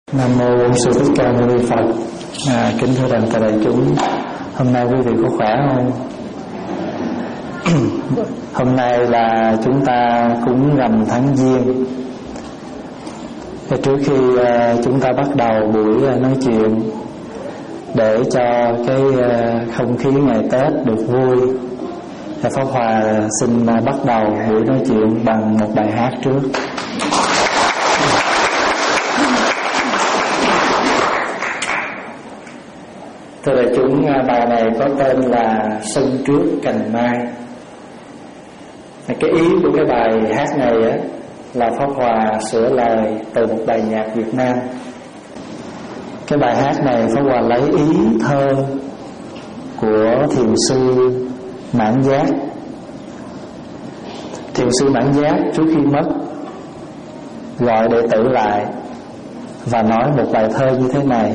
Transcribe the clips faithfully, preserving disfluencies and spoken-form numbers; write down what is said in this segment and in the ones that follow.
Nam mô Bổn Sư Thích Ca Mâu Ni Phật. À, kính thưa toàn thể đại chúng, hôm nay quý vị có khỏe không? Hôm nay là chúng ta cúng rằm tháng Giêng. Và trước khi uh, chúng ta bắt đầu buổi uh, nói chuyện, để cho cái uh, không khí ngày Tết được vui, thì Pháp Hòa xin uh, bắt đầu buổi nói chuyện bằng một bài hát trước. Thưa đại chúng, bài này có tên là Sân Trước Cành Mai. Cái ý của cái bài hát này á, là Pháp Hòa sửa lời từ một bài nhạc Việt Nam. Cái bài hát này Pháp Hòa lấy ý thơ của thiền sư Mãn Giác. Thiền sư Mãn Giác trước khi mất gọi đệ tử lại và nói một bài thơ như thế này: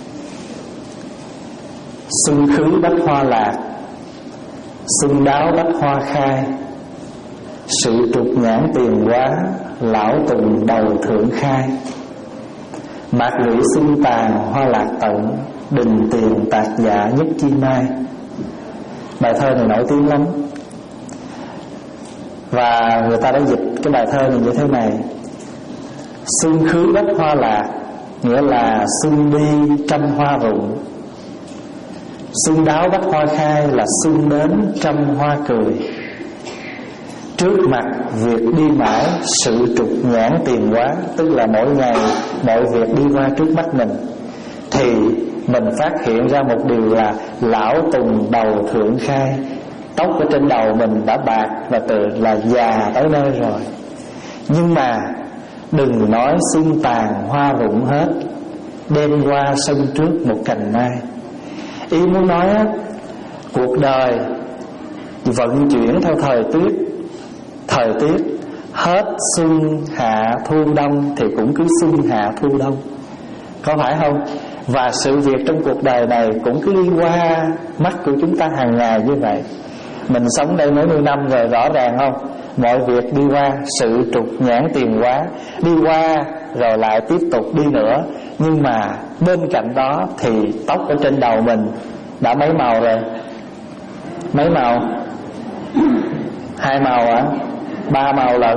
xuân khứ bách hoa lạc, xuân đáo bách hoa khai, sự trục nhãn tiền quá, lão tùng đầu thượng khai. Mạc lũy xuân tàn hoa lạc tận, đình tiền tạc dạ nhất chi mai. Bài thơ này nổi tiếng lắm, và người ta đã dịch cái bài thơ này như thế này: xuân khứ bách hoa lạc, nghĩa là xuân đi trăm hoa rụng. Xuân đáo bách hoa khai là xuân đến trăm hoa cười. Trước mặt việc đi mãi, sự trục nhãn tiền quá, tức là mỗi ngày mọi việc đi qua trước mắt mình, thì mình phát hiện ra một điều là lão tùng đầu thượng khai. Tóc ở trên đầu mình đã bạc và từ là già tới nơi rồi. Nhưng mà đừng nói xuân tàn hoa rụng hết, đem qua sân trước một cành mai. Ý muốn nói á, cuộc đời vận chuyển theo thời tiết. Thời tiết hết xuân hạ thu đông thì cũng cứ xuân hạ thu đông, có phải không? Và sự việc trong cuộc đời này cũng cứ đi qua mắt của chúng ta hàng ngày như vậy. Mình sống đây mấy mươi năm rồi, rõ ràng không? Mọi việc đi qua, sự trục nhãn tiền quá, đi qua rồi lại tiếp tục đi nữa. Nhưng mà bên cạnh đó thì tóc ở trên đầu mình đã mấy màu rồi? Mấy màu? Hai màu hả? À? Ba màu lận.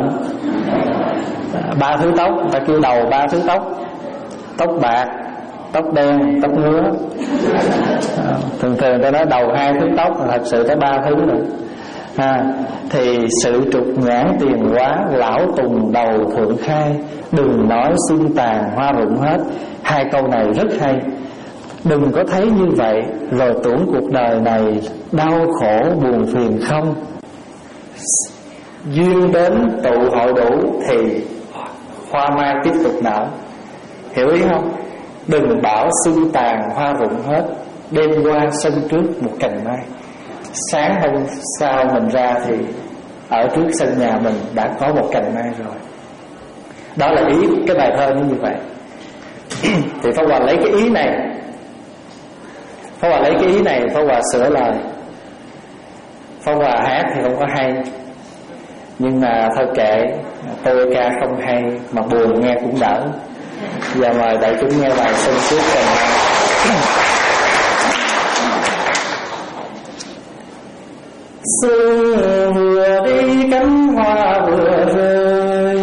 Ba thứ tóc, ta kêu đầu ba thứ tóc: tóc bạc, tóc đen, tóc ngứa. Thường thường ta nói đầu hai thứ tóc, thật sự tới ba thứ rồi. À, thì sự trục nhãn tiền quá, lão tùng đầu thượng khai, đừng nói xuân tàn hoa rụng hết. Hai câu này rất hay. Đừng có thấy như vậy rồi tưởng cuộc đời này đau khổ buồn phiền không. Duyên đến tụ hội đủ thì hoa mai tiếp tục nở. Hiểu ý không? Đừng bảo xuân tàn hoa rụng hết, đem qua sân trước một cành mai. Sáng hôm sau mình ra thì ở trước sân nhà mình đã có một cành mai rồi. Đó là ý cái bài thơ như vậy. Thì Pháp Hòa lấy cái ý này, Pháp Hòa lấy cái ý này Pháp Hòa sửa lời. Pháp Hòa hát thì không có hay, nhưng mà thôi kệ, tôi ca không hay mà buồn nghe cũng đỡ. Giờ mời đại chúng nghe bài Xuân Trước Cành Mai. Xuân vừa đi cánh hoa vừa rơi,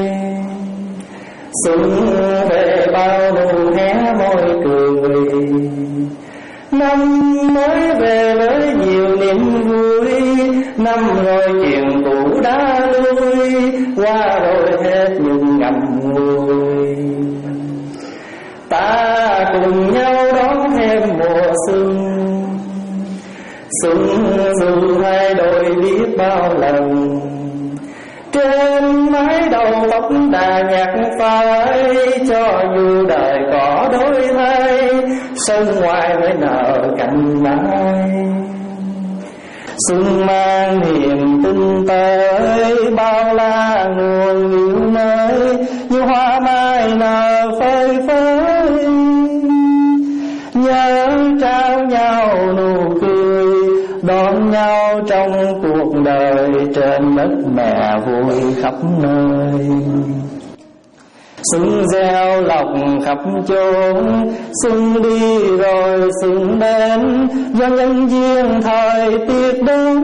xuân về bao nụ hé môi cười. Năm mới về với nhiều niềm vui, năm rồi chuyện cũ đã lui, qua rồi hết nhưng ngậm ngùi. Ta cùng nhau đón thêm mùa xuân, xuân dù thay đổi biết bao lần. Trên mái đầu tóc đà nhạc phai, cho dù đời có đổi thay, sân ngoài mới nở cành mai. Xuân mang niềm tin tới, bao la nguồn yêu mới, như hoa mai nở phơi phới. Nhớ trao nhau nụ cười, đón nhau trong cuộc đời, trên đất mẹ vui khắp nơi. Xuân gieo lộc khắp chốn, xuân đi rồi xuân đến, do nhân duyên thời tiết đến.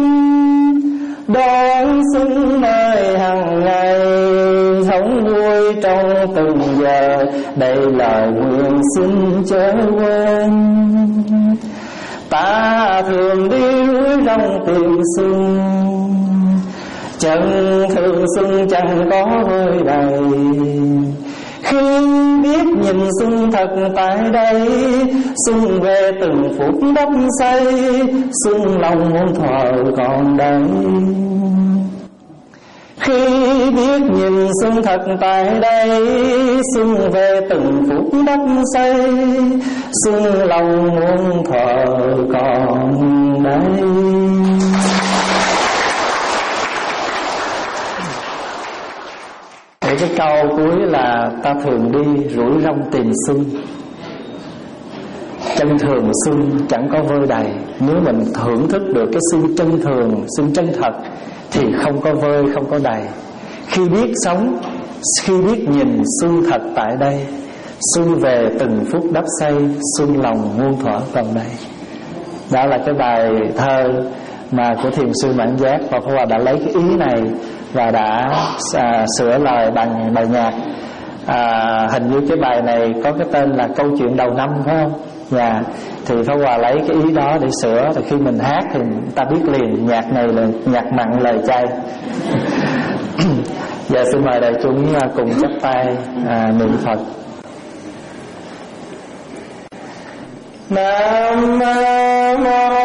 Đón xuân nơi hàng ngày, sống vui trong từng giờ, đây lời nguyện xin chớ quên. Ta thường đi núi rong tìm xuân, chân thường xuân chẳng có vơi đầy. Khi biết nhìn xuân thật tại đây, xuân về từng phút đắp xây, xuân lòng muôn thuở còn đây. Khi biết nhìn xuân thật tại đây, xuân về từng phút đắp xây, xuân lòng muôn thuở còn đây. Cái câu cuối là ta thường đi rủi rong tìm xuân. Chân thường xuân chẳng có vơi đầy. Nếu mình thưởng thức được cái xuân chân thường, xuân chân thật, thì không có vơi, không có đầy. Khi biết sống, khi biết nhìn xuân thật tại đây, xuân về từng phút đắp xây, xuân lòng muôn thuở còn đây. Đó là cái bài thơ mà của thiền sư Mãn Giác, và Pháp Hòa đã lấy cái ý này và đã à, sửa lời bằng bài nhạc. à, Hình như cái bài này có cái tên là Câu chuyện đầu năm, phải không? Dạ. Thì Pháp Hòa lấy cái ý đó để sửa, thì khi mình hát thì ta biết liền nhạc này là nhạc mặn lời chay. Giờ xin mời đại chúng cùng chắp tay à, niệm Phật. Nam mô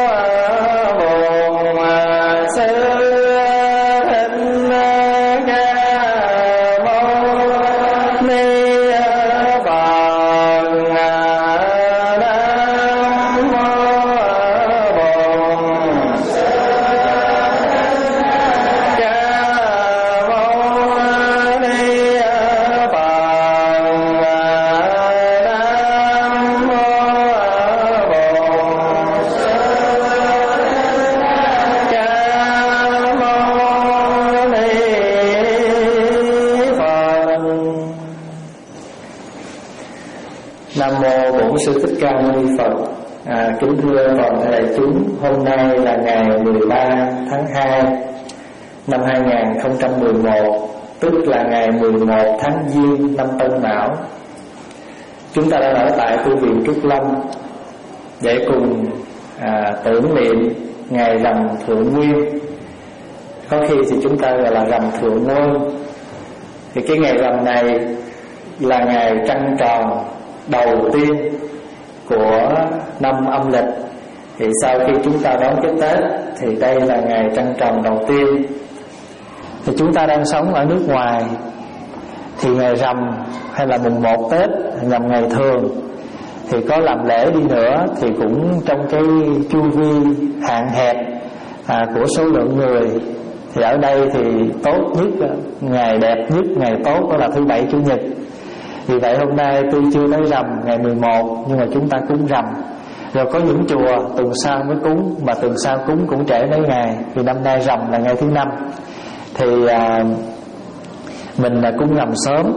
À, kính thưa toàn thể đại chúng, hôm nay là ngày mười ba tháng hai năm hai nghìn không trăm mười một, tức là ngày mười một tháng Giêng năm Tân Mão. Chúng ta đang ở tại tu viện Trúc Lâm để cùng à, tưởng niệm ngày rằm Thượng Nguyên. Có khi thì chúng ta gọi là rằm Thượng Nguyên. Thì cái ngày rằm này là ngày trăng tròn đầu tiên của năm âm lịch. Thì sau khi chúng ta đón cái Tết thì đây là ngày trăng tròn đầu tiên. Thì chúng ta đang sống ở nước ngoài, thì ngày rằm hay là mùng một Tết nhằm ngày thường thì có làm lễ đi nữa thì cũng trong cái chu vi hạn hẹp à, của số lượng người. Thì ở đây thì tốt nhất, ngày đẹp nhất, ngày tốt đó là thứ Bảy Chủ nhật. Vì vậy hôm nay tôi chưa tới rằm ngày mười một, nhưng mà chúng ta cúng rằm. Rồi có những chùa tuần sau mới cúng, mà tuần sau cúng cũng trễ mấy ngày. Vì năm nay rằm là ngày thứ năm, thì à, mình là cúng rằm sớm.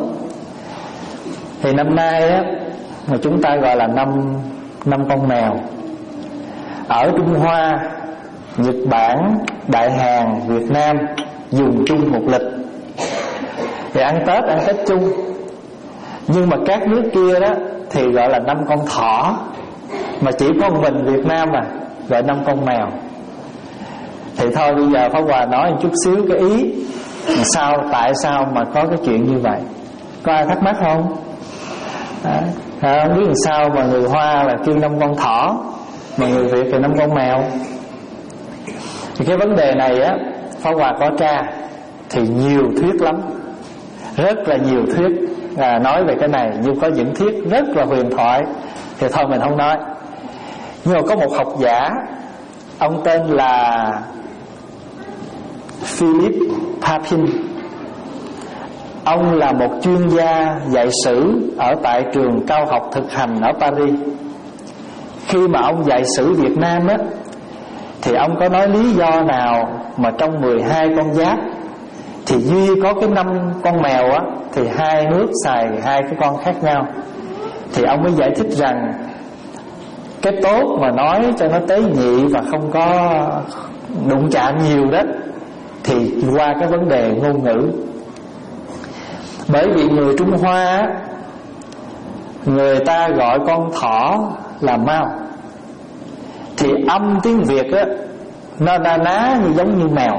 Thì năm nay á, mà chúng ta gọi là năm năm con mèo. Ở Trung Hoa, Nhật Bản, Đại Hàn, Việt Nam dùng chung một lịch. Thì ăn Tết ăn Tết chung. Nhưng mà các nước kia đó thì gọi là năm con thỏ, mà chỉ có mình Việt Nam mà gọi năm con mèo. Thì thôi bây giờ Pháp Hòa nói một chút xíu cái ý sao, tại sao mà có cái chuyện như vậy. Có ai thắc mắc không? À, không biết làm sao mà người Hoa là kêu năm con thỏ, mà người Việt thì năm con mèo. Thì cái vấn đề này á, Pháp Hòa có tra thì nhiều thuyết lắm, rất là nhiều thuyết à, nói về cái này. Nhưng có những thuyết rất là huyền thoại thì thôi mình không nói. Nhưng mà có một học giả, ông tên là Philip Papin. Ông là một chuyên gia dạy sử ở tại trường cao học thực hành ở Paris. Khi mà ông dạy sử Việt Nam á, thì ông có nói lý do nào mà trong mười hai con giáp thì duy có cái năm con mèo á thì thì hai nước xài hai cái con khác nhau. Thì ông mới giải thích rằng cái tốt mà nói cho nó tế nhị và không có đụng chạm nhiều đó thì qua cái vấn đề ngôn ngữ. Bởi vì người Trung Hoa, người ta gọi con thỏ là mao, thì âm tiếng Việt á, nó na ná như giống như mèo.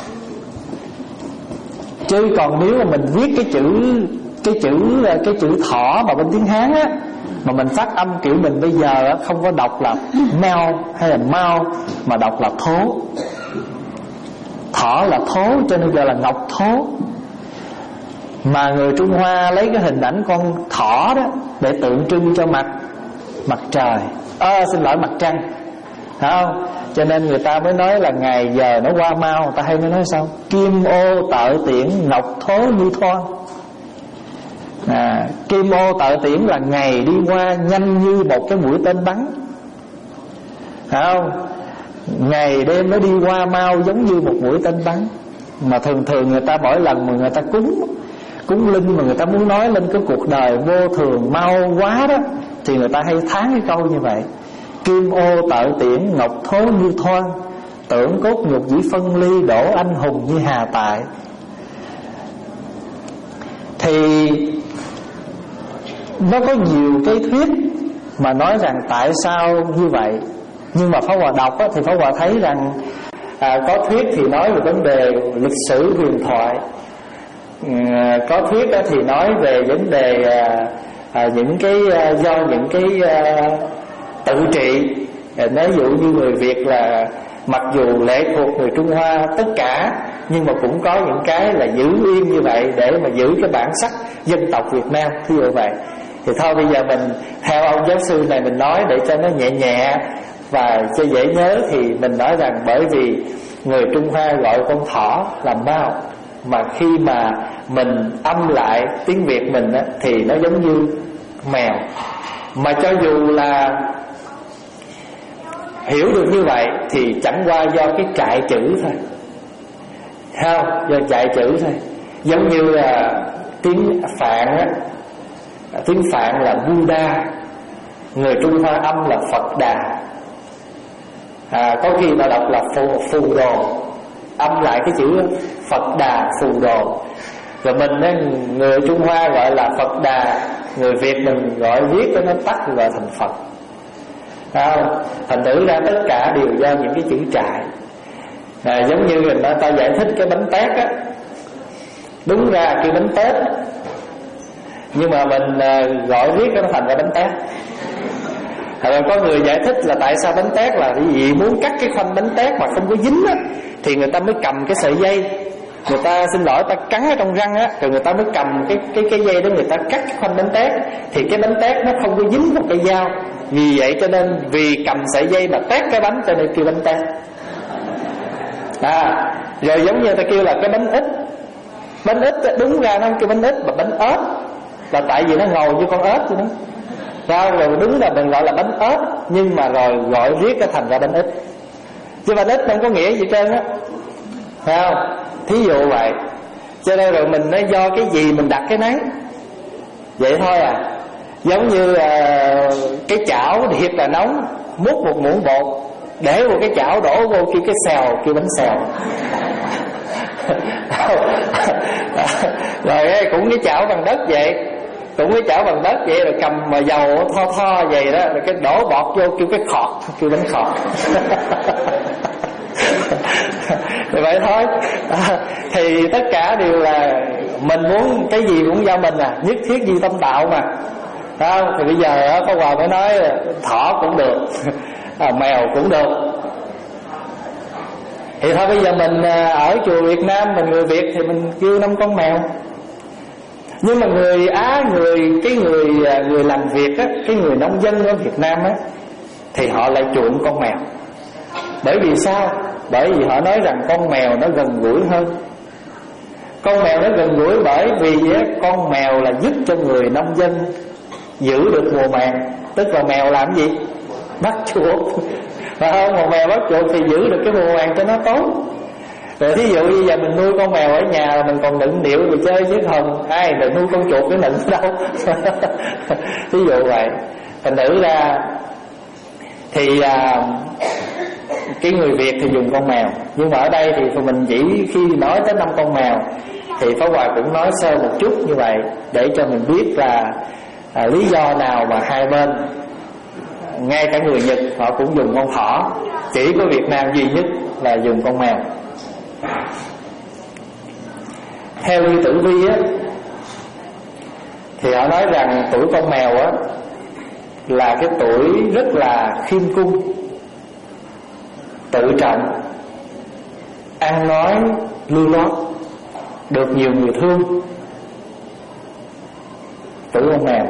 Chứ còn nếu mà mình viết cái chữ cái chữ cái chữ thỏ mà bên tiếng Hán á, mà mình phát âm kiểu mình bây giờ á, không có đọc là meo hay là mau, mà đọc là thố. Thỏ là thố, cho nên gọi là ngọc thố. Mà người Trung Hoa lấy cái hình ảnh con thỏ đó để tượng trưng cho mặt mặt trời, à, xin lỗi mặt trăng, phải không? Cho nên người ta mới nói là ngày giờ nó qua mau. Người ta hay mới nói sao? Kim ô tợ tiễn, ngọc thố như thoan. à, Kim ô tợ tiễn là ngày đi qua nhanh như một cái mũi tên bắn, phải không? Ngày đêm nó đi qua mau giống như một mũi tên bắn. Mà thường thường người ta mỗi lần mà người ta cúng cúng linh, mà người ta muốn nói lên cái cuộc đời vô thường mau quá đó, thì người ta hay thán cái câu như vậy: kim ô tợ tiễn, ngọc thố như thoan, tưởng cốt nhục dĩ phân ly, đổ anh hùng như hà tại. Thì nó có nhiều cái thuyết mà nói rằng tại sao như vậy. Nhưng mà Pháp Hòa đọc á, thì Pháp Hòa thấy rằng à, có thuyết thì nói về vấn đề lịch sử huyền thoại, à, có thuyết á, thì nói về vấn đề à, à, những cái à, do những cái à, tự trị. à, Ví dụ như người Việt là mặc dù lệ thuộc người Trung Hoa tất cả, nhưng mà cũng có những cái là giữ yên như vậy để mà giữ cái bản sắc dân tộc Việt Nam, ví dụ vậy. Thì thôi bây giờ mình theo ông giáo sư này mình nói để cho nó nhẹ nhẹ và cho dễ nhớ, thì mình nói rằng bởi vì người Trung Hoa gọi con thỏ là mao, mà khi mà mình âm lại tiếng Việt mình á, thì nó giống như mèo. Mà cho dù là hiểu được như vậy thì chẳng qua do cái trại chữ thôi, thấy không? Do trại chữ thôi. Giống như là tiếng Phạn á, tiếng Phạn là Buddha, người Trung Hoa âm là Phật Đà. à, Có khi ta đọc là phù, phù đồ, âm lại cái chữ Phật Đà phù đồ. Rồi mình á, người Trung Hoa gọi là Phật Đà, người Việt mình gọi viết cho nó tắt gọi thành Phật. À, thành thử ra tất cả đều do những cái chữ trại. à, Giống như người ta giải thích cái bánh tét á, đúng ra kêu bánh tét, nhưng mà mình à, gọi viết nó thành ra bánh tét. Rồi có người giải thích là tại sao bánh tét là cái gì, muốn cắt cái khoanh bánh tét mà không có dính á, thì người ta mới cầm cái sợi dây, người ta xin lỗi ta cắn ở trong răng á, rồi người ta mới cầm cái cái cái dây đó, người ta cắt cái khoanh bánh tét, thì cái bánh tét nó không có dính một cây dao. Vì vậy cho nên vì cầm sợi dây mà tét cái bánh cho nên kêu bánh tét. À, rồi giống như ta kêu là cái bánh ít. Bánh ít đúng ra nó không kêu bánh ít mà bánh ớt, là tại vì nó ngầu như con ớt vậy đó. Sao rồi đúng là mình gọi là bánh ớt, nhưng mà rồi gọi riết cái thành ra bánh ít. Chứ bánh ít không có nghĩa gì trơn á, phải không? Thí dụ vậy. Cho nên rồi mình nói do cái gì mình đặt cái nấy, vậy thôi à. Giống như uh, cái chảo thiệt là nóng, múc một muỗng bột, để một cái chảo đổ vô kêu cái xèo, kêu bánh xèo. Rồi cũng cái chảo bằng đất vậy, cũng cái chảo bằng đất vậy, rồi cầm mà dầu tho tho vậy đó, rồi cái đổ bọt vô kêu cái khọt, kêu bánh khọt. Thì vậy thôi. À, thì tất cả đều là mình muốn cái gì cũng do mình à, nhất thiết duy tâm tạo mà. Đó, thì bây giờ có Hòa mới nói thỏ cũng được, à, mèo cũng được. Thì thôi bây giờ mình ở chùa Việt Nam, mình người Việt thì mình kêu năm con mèo. Nhưng mà người Á, người cái người người làm việc á, cái người nông dân ở Việt Nam á, thì họ lại chuộng con mèo. Bởi vì sao? Bởi vì họ nói rằng con mèo nó gần gũi hơn. Con mèo nó gần gũi bởi vì á, con mèo là giúp cho người nông dân giữ được mùa màng. Tức là mèo làm gì? Bắt chuột. Phải không? Một mèo bắt chuột thì giữ được cái mùa màng cho nó tốt. Rồi thí dụ như giờ mình nuôi con mèo ở nhà là mình còn nựng nịu rồi chơi chứ không ai đừng nuôi con chuột cái nựng đâu. Thí dụ vậy. Thành thử ra thì à, cái người Việt thì dùng con mèo, nhưng mà ở đây thì mình chỉ khi nói tới năm con mèo thì Pháp Hòa cũng nói sơ một chút như vậy để cho mình biết là à, lý do nào mà hai bên, ngay cả người Nhật họ cũng dùng con thỏ, chỉ có Việt Nam duy nhất là dùng con mèo. Theo như Tử Vi á, thì họ nói rằng tuổi con mèo á là cái tuổi rất là khiêm cung, tự trọng, ăn nói lưu loát, được nhiều người thương. Tuổi con mèo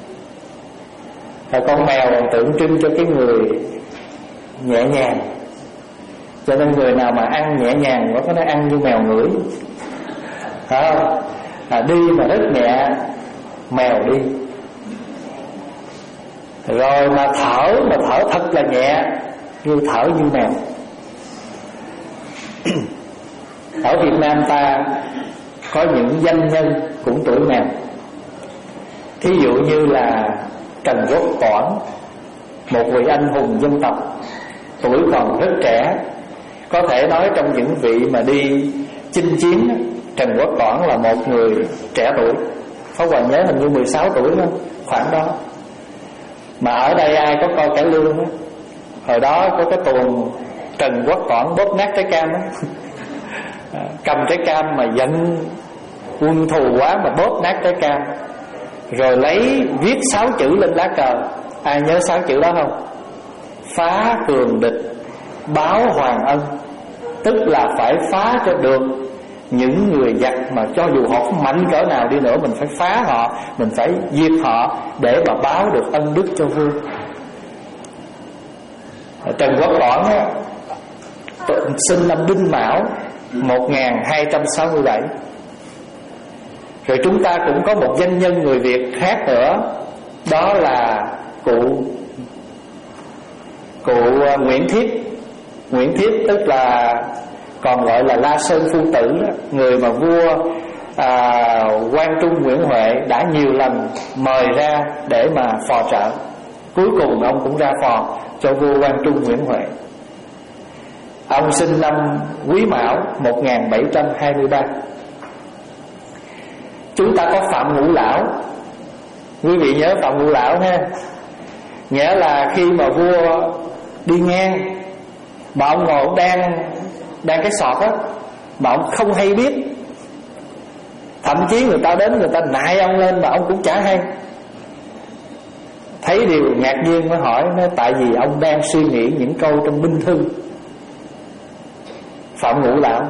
là con mèo tượng trưng cho cái người nhẹ nhàng, cho nên người nào mà ăn nhẹ nhàng có nó ăn như mèo ngửi, phải không? À, đi mà rất nhẹ, mèo đi. Rồi mà thở mà thở thật là nhẹ, như thở như mèo. Ở Việt Nam ta có những danh nhân cũng tuổi mèo. Thí dụ như là Trần Quốc Toản, một vị anh hùng dân tộc, tuổi còn rất trẻ. Có thể nói trong những vị mà đi chinh chiến, Trần Quốc Toản là một người trẻ tuổi. Pháp Hòa nhớ hình như mười sáu tuổi không? Khoảng đó. Mà ở đây ai có coi cải lương đó, hồi đó có cái tuồng Trần Quốc Toản bóp nát trái cam đó. Cầm trái cam mà giận quân thù quá mà bóp nát trái cam, rồi lấy viết sáu chữ lên lá cờ. Ai nhớ sáu chữ đó không? Phá cường địch, báo hoàng ân. Tức là phải phá cho được những người giặc, mà cho dù họ mạnh cỡ nào đi nữa mình phải phá họ, mình phải diệt họ để mà báo được ân đức cho vua. Trần Quốc Toản sinh năm Đinh Mão một nghìn hai trăm sáu mươi bảy. Rồi chúng ta cũng có một danh nhân người Việt khác nữa, đó là cụ cụ Nguyễn Thiếp. Nguyễn Thiếp tức là còn gọi là La Sơn Phu Tử đó, người mà vua à, Quang Trung Nguyễn Huệ đã nhiều lần mời ra để mà phò trợ. Cuối cùng ông cũng ra phò cho vua Quang Trung Nguyễn Huệ. Ông sinh năm Quý Mão một nghìn bảy trăm hai mươi ba. Chúng ta có Phạm Ngũ Lão. Quý vị nhớ Phạm Ngũ Lão ha. Nghĩa là khi mà vua đi ngang mà ông ngồi ông đang đang cái sọt á, mà ông không hay biết, thậm chí người ta đến người ta nại ông lên mà ông cũng chả hay. Thấy điều ngạc nhiên mới hỏi, nói tại vì ông đang suy nghĩ những câu trong binh thư. Phạm Ngũ Lão.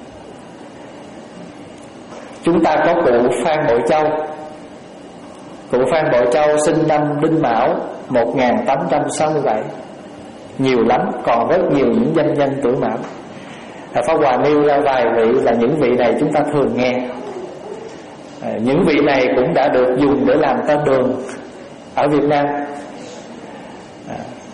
Chúng ta có cụ Phan Bội Châu. Cụ Phan Bội Châu sinh năm Đinh Mão một nghìn tám trăm sáu mươi bảy. Nhiều lắm, còn rất nhiều những danh nhân tuổi Mão. Pháp Hòa nêu ra vài vị là những vị này chúng ta thường nghe. à, Những vị này cũng đã được dùng để làm tên đường ở Việt Nam. à,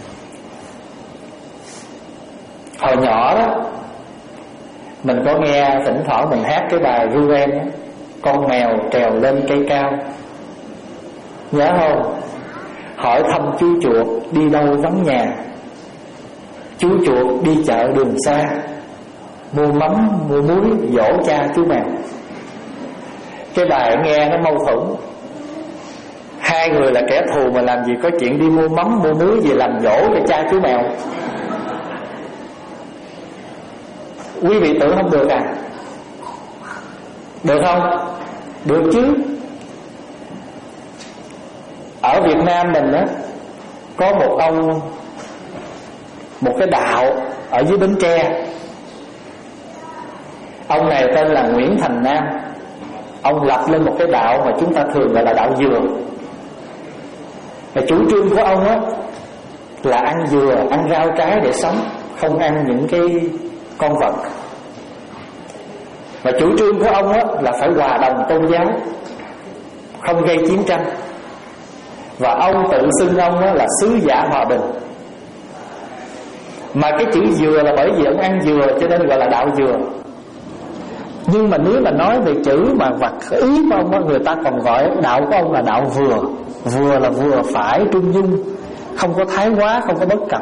Hồi nhỏ đó mình có nghe thỉnh thoảng mình hát cái bài Ruben, con mèo trèo lên cây cao, nhớ không? Hỏi thăm chú chuột đi đâu vắng nhà, chú chuột đi chợ đường xa, mua mắm mua muối dỗ cha chú mèo. Cái bài nghe nó mâu thuẫn. Hai người là kẻ thù mà làm gì có chuyện đi mua mắm mua muối về làm dỗ cho cha chú mèo. Quý vị tưởng không được à? Được không? Được chứ. Ở Việt Nam mình á, có một ông, một cái đạo ở dưới Bến Tre. Ông này tên là Nguyễn Thành Nam. Ông lập lên một cái đạo mà chúng ta thường gọi là đạo dừa. Và chủ trương của ông á là ăn dừa, ăn rau trái để sống, không ăn những cái con vật. Và chủ trương của ông á là phải hòa đồng tôn giáo, không gây chiến tranh. Và ông tự xưng ông á là sứ giả hòa bình. Mà cái chữ dừa là bởi vì ông ăn dừa cho nên gọi là đạo dừa. Nhưng mà nếu mà nói về chữ mà vật ý của ông, người ta còn gọi đạo của ông là đạo vừa. Vừa là vừa phải, trung dung, không có thái quá, không có bất cập.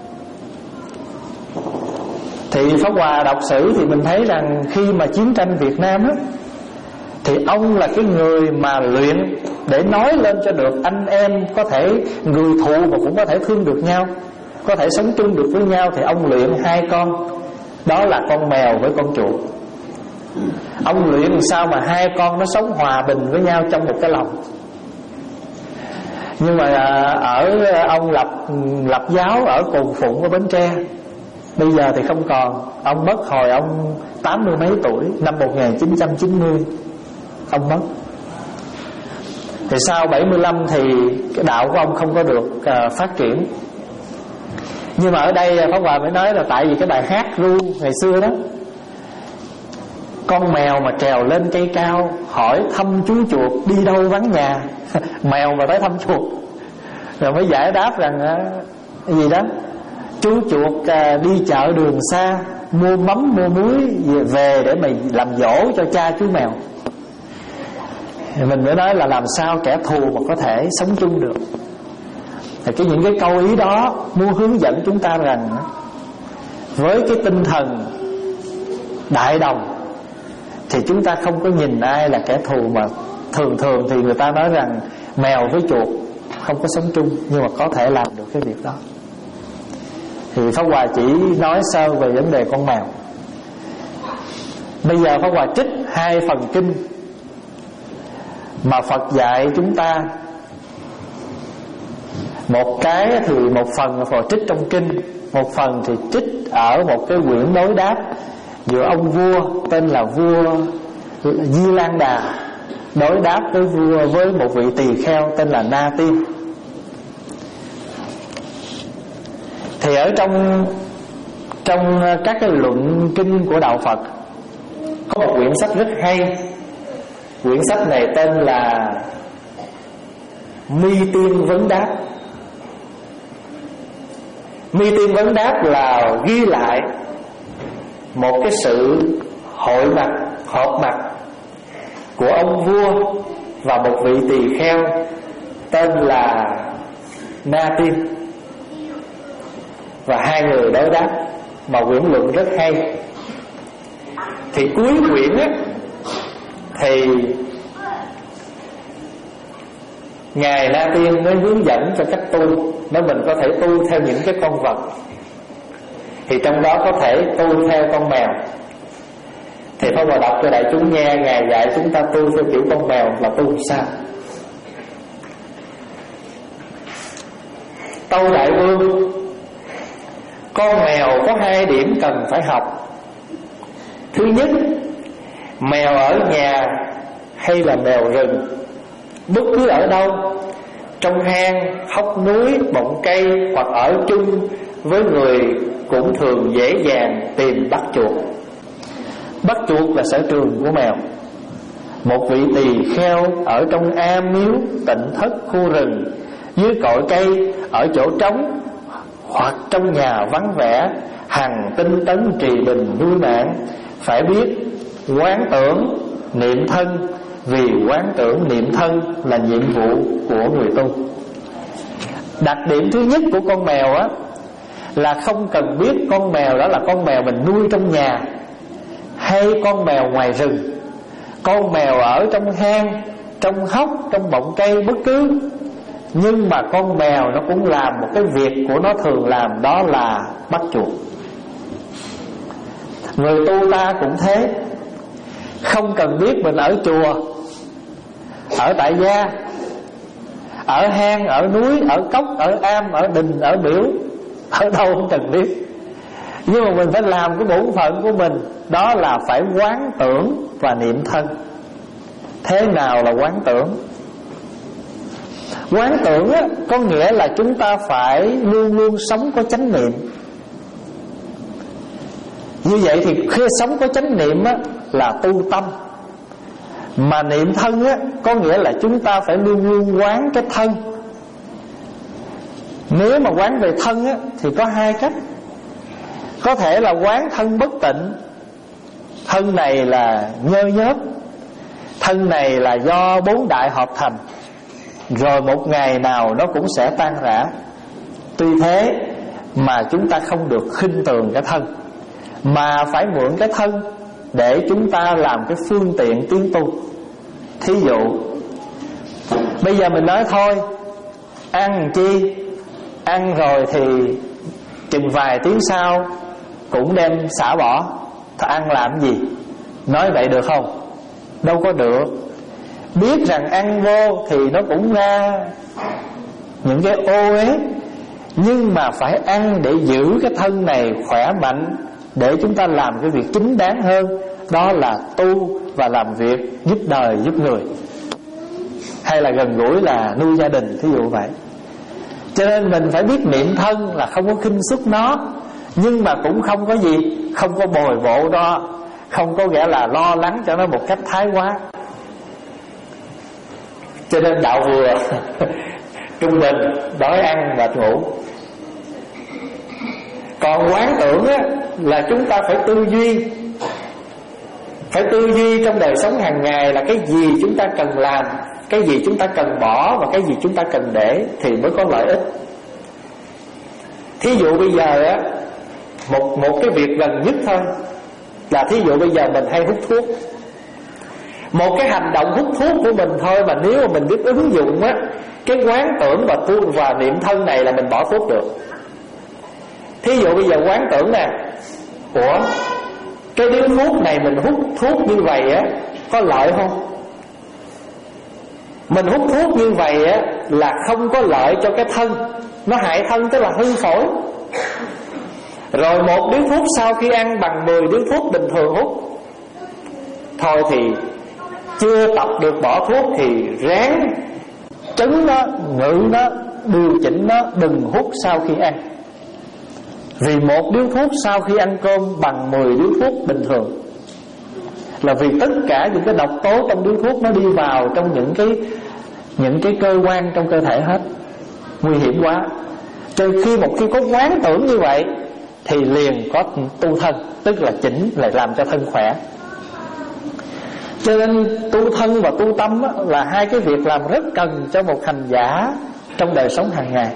Thì Pháp Hòa đọc sử thì mình thấy rằng khi mà chiến tranh Việt Nam á, thì ông là cái người mà luyện để nói lên cho được anh em có thể người thù mà cũng có thể thương được nhau, có thể sống chung được với nhau. Thì ông luyện hai con, đó là con mèo với con chuột. Ông luyện làm sao mà hai con nó sống hòa bình với nhau trong một cái lòng. Nhưng mà ở ông lập lập giáo ở Cồn Phụng ở Bến Tre, bây giờ thì không còn. Ông mất hồi ông tám mươi mấy tuổi, năm một nghìn chín trăm chín mươi ông mất. Thì sau bảy mươi lăm thì cái đạo của ông không có được uh, phát triển. Nhưng mà ở đây Pháp Hòa mới nói là tại vì cái bài hát ru ngày xưa đó, con mèo mà trèo lên cây cao hỏi thăm chú chuột đi đâu vắng nhà. Mèo mà tới thăm chuột, rồi mới giải đáp rằng cái gì đó, chú chuột uh, đi chợ đường xa mua mắm mua muối về để mà làm dỗ cho cha chú mèo. Mình mới nói là làm sao kẻ thù mà có thể sống chung được. Thì cái những cái câu ý đó muốn hướng dẫn chúng ta rằng với cái tinh thần đại đồng thì chúng ta không có nhìn ai là kẻ thù. Mà thường thường thì người ta nói rằng mèo với chuột không có sống chung, nhưng mà có thể làm được cái việc đó. Thì Pháp Hòa chỉ nói sơ về vấn đề con mèo. Bây giờ Pháp Hòa trích hai phần kinh mà Phật dạy chúng ta. Một cái thì một phần Phật trích trong kinh, một phần thì trích ở một cái quyển đối đáp giữa ông vua tên là vua Di Lan Đà đối đáp với vua với một vị tỳ kheo tên là Na Tiên. Thì ở trong trong các cái luận kinh của đạo Phật có một quyển sách rất hay. Quyển sách này tên là Mi Tiên Vấn Đáp. Mi Tiên Vấn Đáp là ghi lại một cái sự hội mặt, họp mặt của ông vua và một vị tỳ kheo tên là Na Tiên, và hai người đối đáp mà quyển luận rất hay. Thì cuối quyển á, thì Ngài Na Tiên mới hướng dẫn cho cách tu, nói mình có thể tu theo những cái con vật. Thì trong đó có thể tu theo con mèo. Thì Pháp Hòa đọc cho đại chúng nghe, Ngài dạy chúng ta tu theo kiểu con mèo là tu sao. Tâu Đại Vương, con mèo có hai điểm cần phải học. Thứ nhất, mèo ở nhà hay là mèo rừng, bất cứ ở đâu, trong hang, hốc núi, bọng cây hoặc ở chung với người cũng thường dễ dàng tìm bắt chuột. Bắt chuột là sở trường của mèo. Một vị tỳ kheo ở trong am miếu, tịnh thất, khu rừng, dưới cội cây, ở chỗ trống hoặc trong nhà vắng vẻ, hằng tinh tấn trì bình nuôi mạng, phải biết quán tưởng niệm thân, vì quán tưởng niệm thân là nhiệm vụ của người tu. Đặc điểm thứ nhất của con mèo á là không cần biết con mèo đó là con mèo mình nuôi trong nhà hay con mèo ngoài rừng. Con mèo ở trong hang, trong hốc, trong bọng cây bất cứ, nhưng mà con mèo nó cũng làm một cái việc của nó thường làm, đó là bắt chuột. Người tu ta cũng thế, không cần biết mình ở chùa, ở tại gia, ở hang, ở núi, ở cốc, ở am, ở đình, ở miễu, ở đâu không cần biết. Nhưng mà mình phải làm cái bổn phận của mình, đó là phải quán tưởng và niệm thân. Thế nào là quán tưởng? Quán tưởng á, có nghĩa là chúng ta phải luôn luôn sống có chánh niệm. Như vậy thì khi sống có chánh niệm á, là tu tâm. Mà niệm thân á, có nghĩa là chúng ta phải luôn luôn quán cái thân. Nếu mà quán về thân á, thì có hai cách. Có thể là quán thân bất tịnh, thân này là nhơ nhớp, thân này là do bốn đại hợp thành, rồi một ngày nào nó cũng sẽ tan rã. Tuy thế mà chúng ta không được khinh thường cái thân, mà phải mượn cái thân để chúng ta làm cái phương tiện tiến tu. Thí dụ bây giờ mình nói thôi, ăn chi, ăn rồi thì chừng vài tiếng sau cũng đem xả bỏ, thôi ăn làm gì? Nói vậy được không? Đâu có được. Biết rằng ăn vô thì nó cũng ra những cái ô uế, nhưng mà phải ăn để giữ cái thân này khỏe mạnh, để chúng ta làm cái việc chính đáng hơn, đó là tu và làm việc giúp đời giúp người, hay là gần gũi là nuôi gia đình, thí dụ vậy. Cho nên mình phải biết niệm thân là không có khinh suất nó, nhưng mà cũng không có gì, không có bồi bổ đó, không có nghĩa là lo lắng cho nó một cách thái quá. Cho nên đạo vừa trung bình, đói ăn mệt ngủ. Còn quán tưởng á, là chúng ta phải tư duy, phải tư duy trong đời sống hàng ngày là cái gì chúng ta cần làm, cái gì chúng ta cần bỏ, và cái gì chúng ta cần để thì mới có lợi ích. Thí dụ bây giờ á, một, một cái việc gần nhất thôi, là thí dụ bây giờ mình hay hút thuốc. Một cái hành động hút thuốc của mình thôi mà nếu mà mình biết ứng dụng á, cái quán tưởng và tu và niệm thân này là mình bỏ thuốc được. Thí dụ bây giờ quán tưởng nè, ủa cái điếu thuốc này mình hút thuốc như vậy á, có lợi không? Mình hút thuốc như vậy á là không có lợi cho cái thân, nó hại thân, tức là hư phổi. Rồi một điếu thuốc sau khi ăn bằng mười điếu thuốc bình thường hút. Thôi thì chưa tập được bỏ thuốc thì ráng trấn nó, ngự nó, điều chỉnh nó, đừng hút sau khi ăn. Vì một điếu thuốc sau khi ăn cơm bằng mười điếu thuốc bình thường, là vì tất cả những cái độc tố trong điếu thuốc nó đi vào trong những cái những cái cơ quan trong cơ thể hết, nguy hiểm quá. Cho khi một khi có quán tưởng như vậy thì liền có tu thân, tức là chỉnh lại làm cho thân khỏe. Cho nên tu thân và tu tâm là hai cái việc làm rất cần cho một hành giả trong đời sống hàng ngày.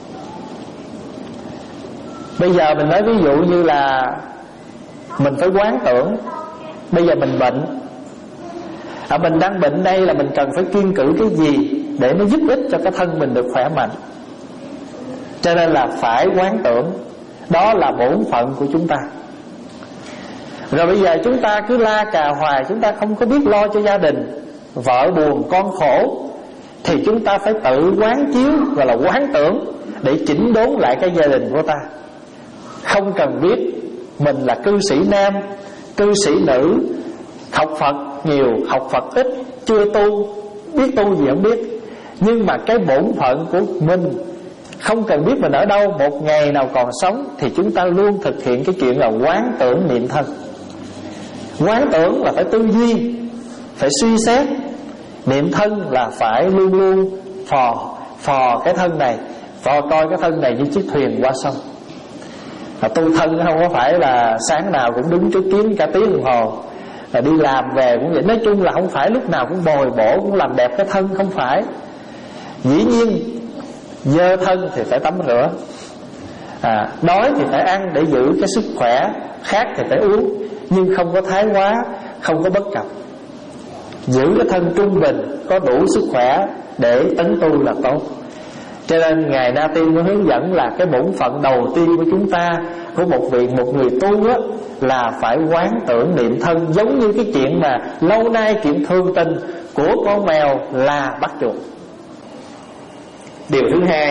Bây giờ mình nói ví dụ như là mình phải quán tưởng, bây giờ mình bệnh, à, mình đang bệnh đây là mình cần phải kiêng cữ cái gì để nó giúp ích cho cái thân mình được khỏe mạnh. Cho nên là phải quán tưởng, đó là bổn phận của chúng ta. Rồi bây giờ chúng ta cứ la cà hoài, chúng ta không có biết lo cho gia đình, vợ buồn con khổ, thì chúng ta phải tự quán chiếu, gọi là quán tưởng, để chỉnh đốn lại cái gia đình của ta. Không cần biết mình là cư sĩ nam, cư sĩ nữ, học Phật nhiều, học Phật ít, chưa tu, biết tu gì không biết, nhưng mà cái bổn phận của mình, không cần biết mình ở đâu, một ngày nào còn sống thì chúng ta luôn thực hiện cái chuyện là quán tưởng niệm thân. Quán tưởng là phải tư duy, phải suy xét. Niệm thân là phải luôn luôn phò phò cái thân này, phò coi cái thân này như chiếc thuyền qua sông. À, tu thân không có phải là sáng nào cũng đứng trước kiếm cả tiếng đồng hồ, là đi làm về cũng vậy. Nói chung là không phải lúc nào cũng bồi bổ, cũng làm đẹp cái thân, không phải. Dĩ nhiên dơ thân thì phải tắm rửa, à, đói thì phải ăn để giữ cái sức khỏe, khát thì phải uống, nhưng không có thái quá, không có bất cập. Giữ cái thân trung bình, có đủ sức khỏe để tấn tu là tốt. Cho nên Ngài Na Tiên có hướng dẫn là cái bổn phận đầu tiên của chúng ta, của một vị một người tu á, là phải quán tưởng niệm thân. Giống như cái chuyện mà lâu nay chuyện thương tình của con mèo là bắt chuột. Điều thứ hai,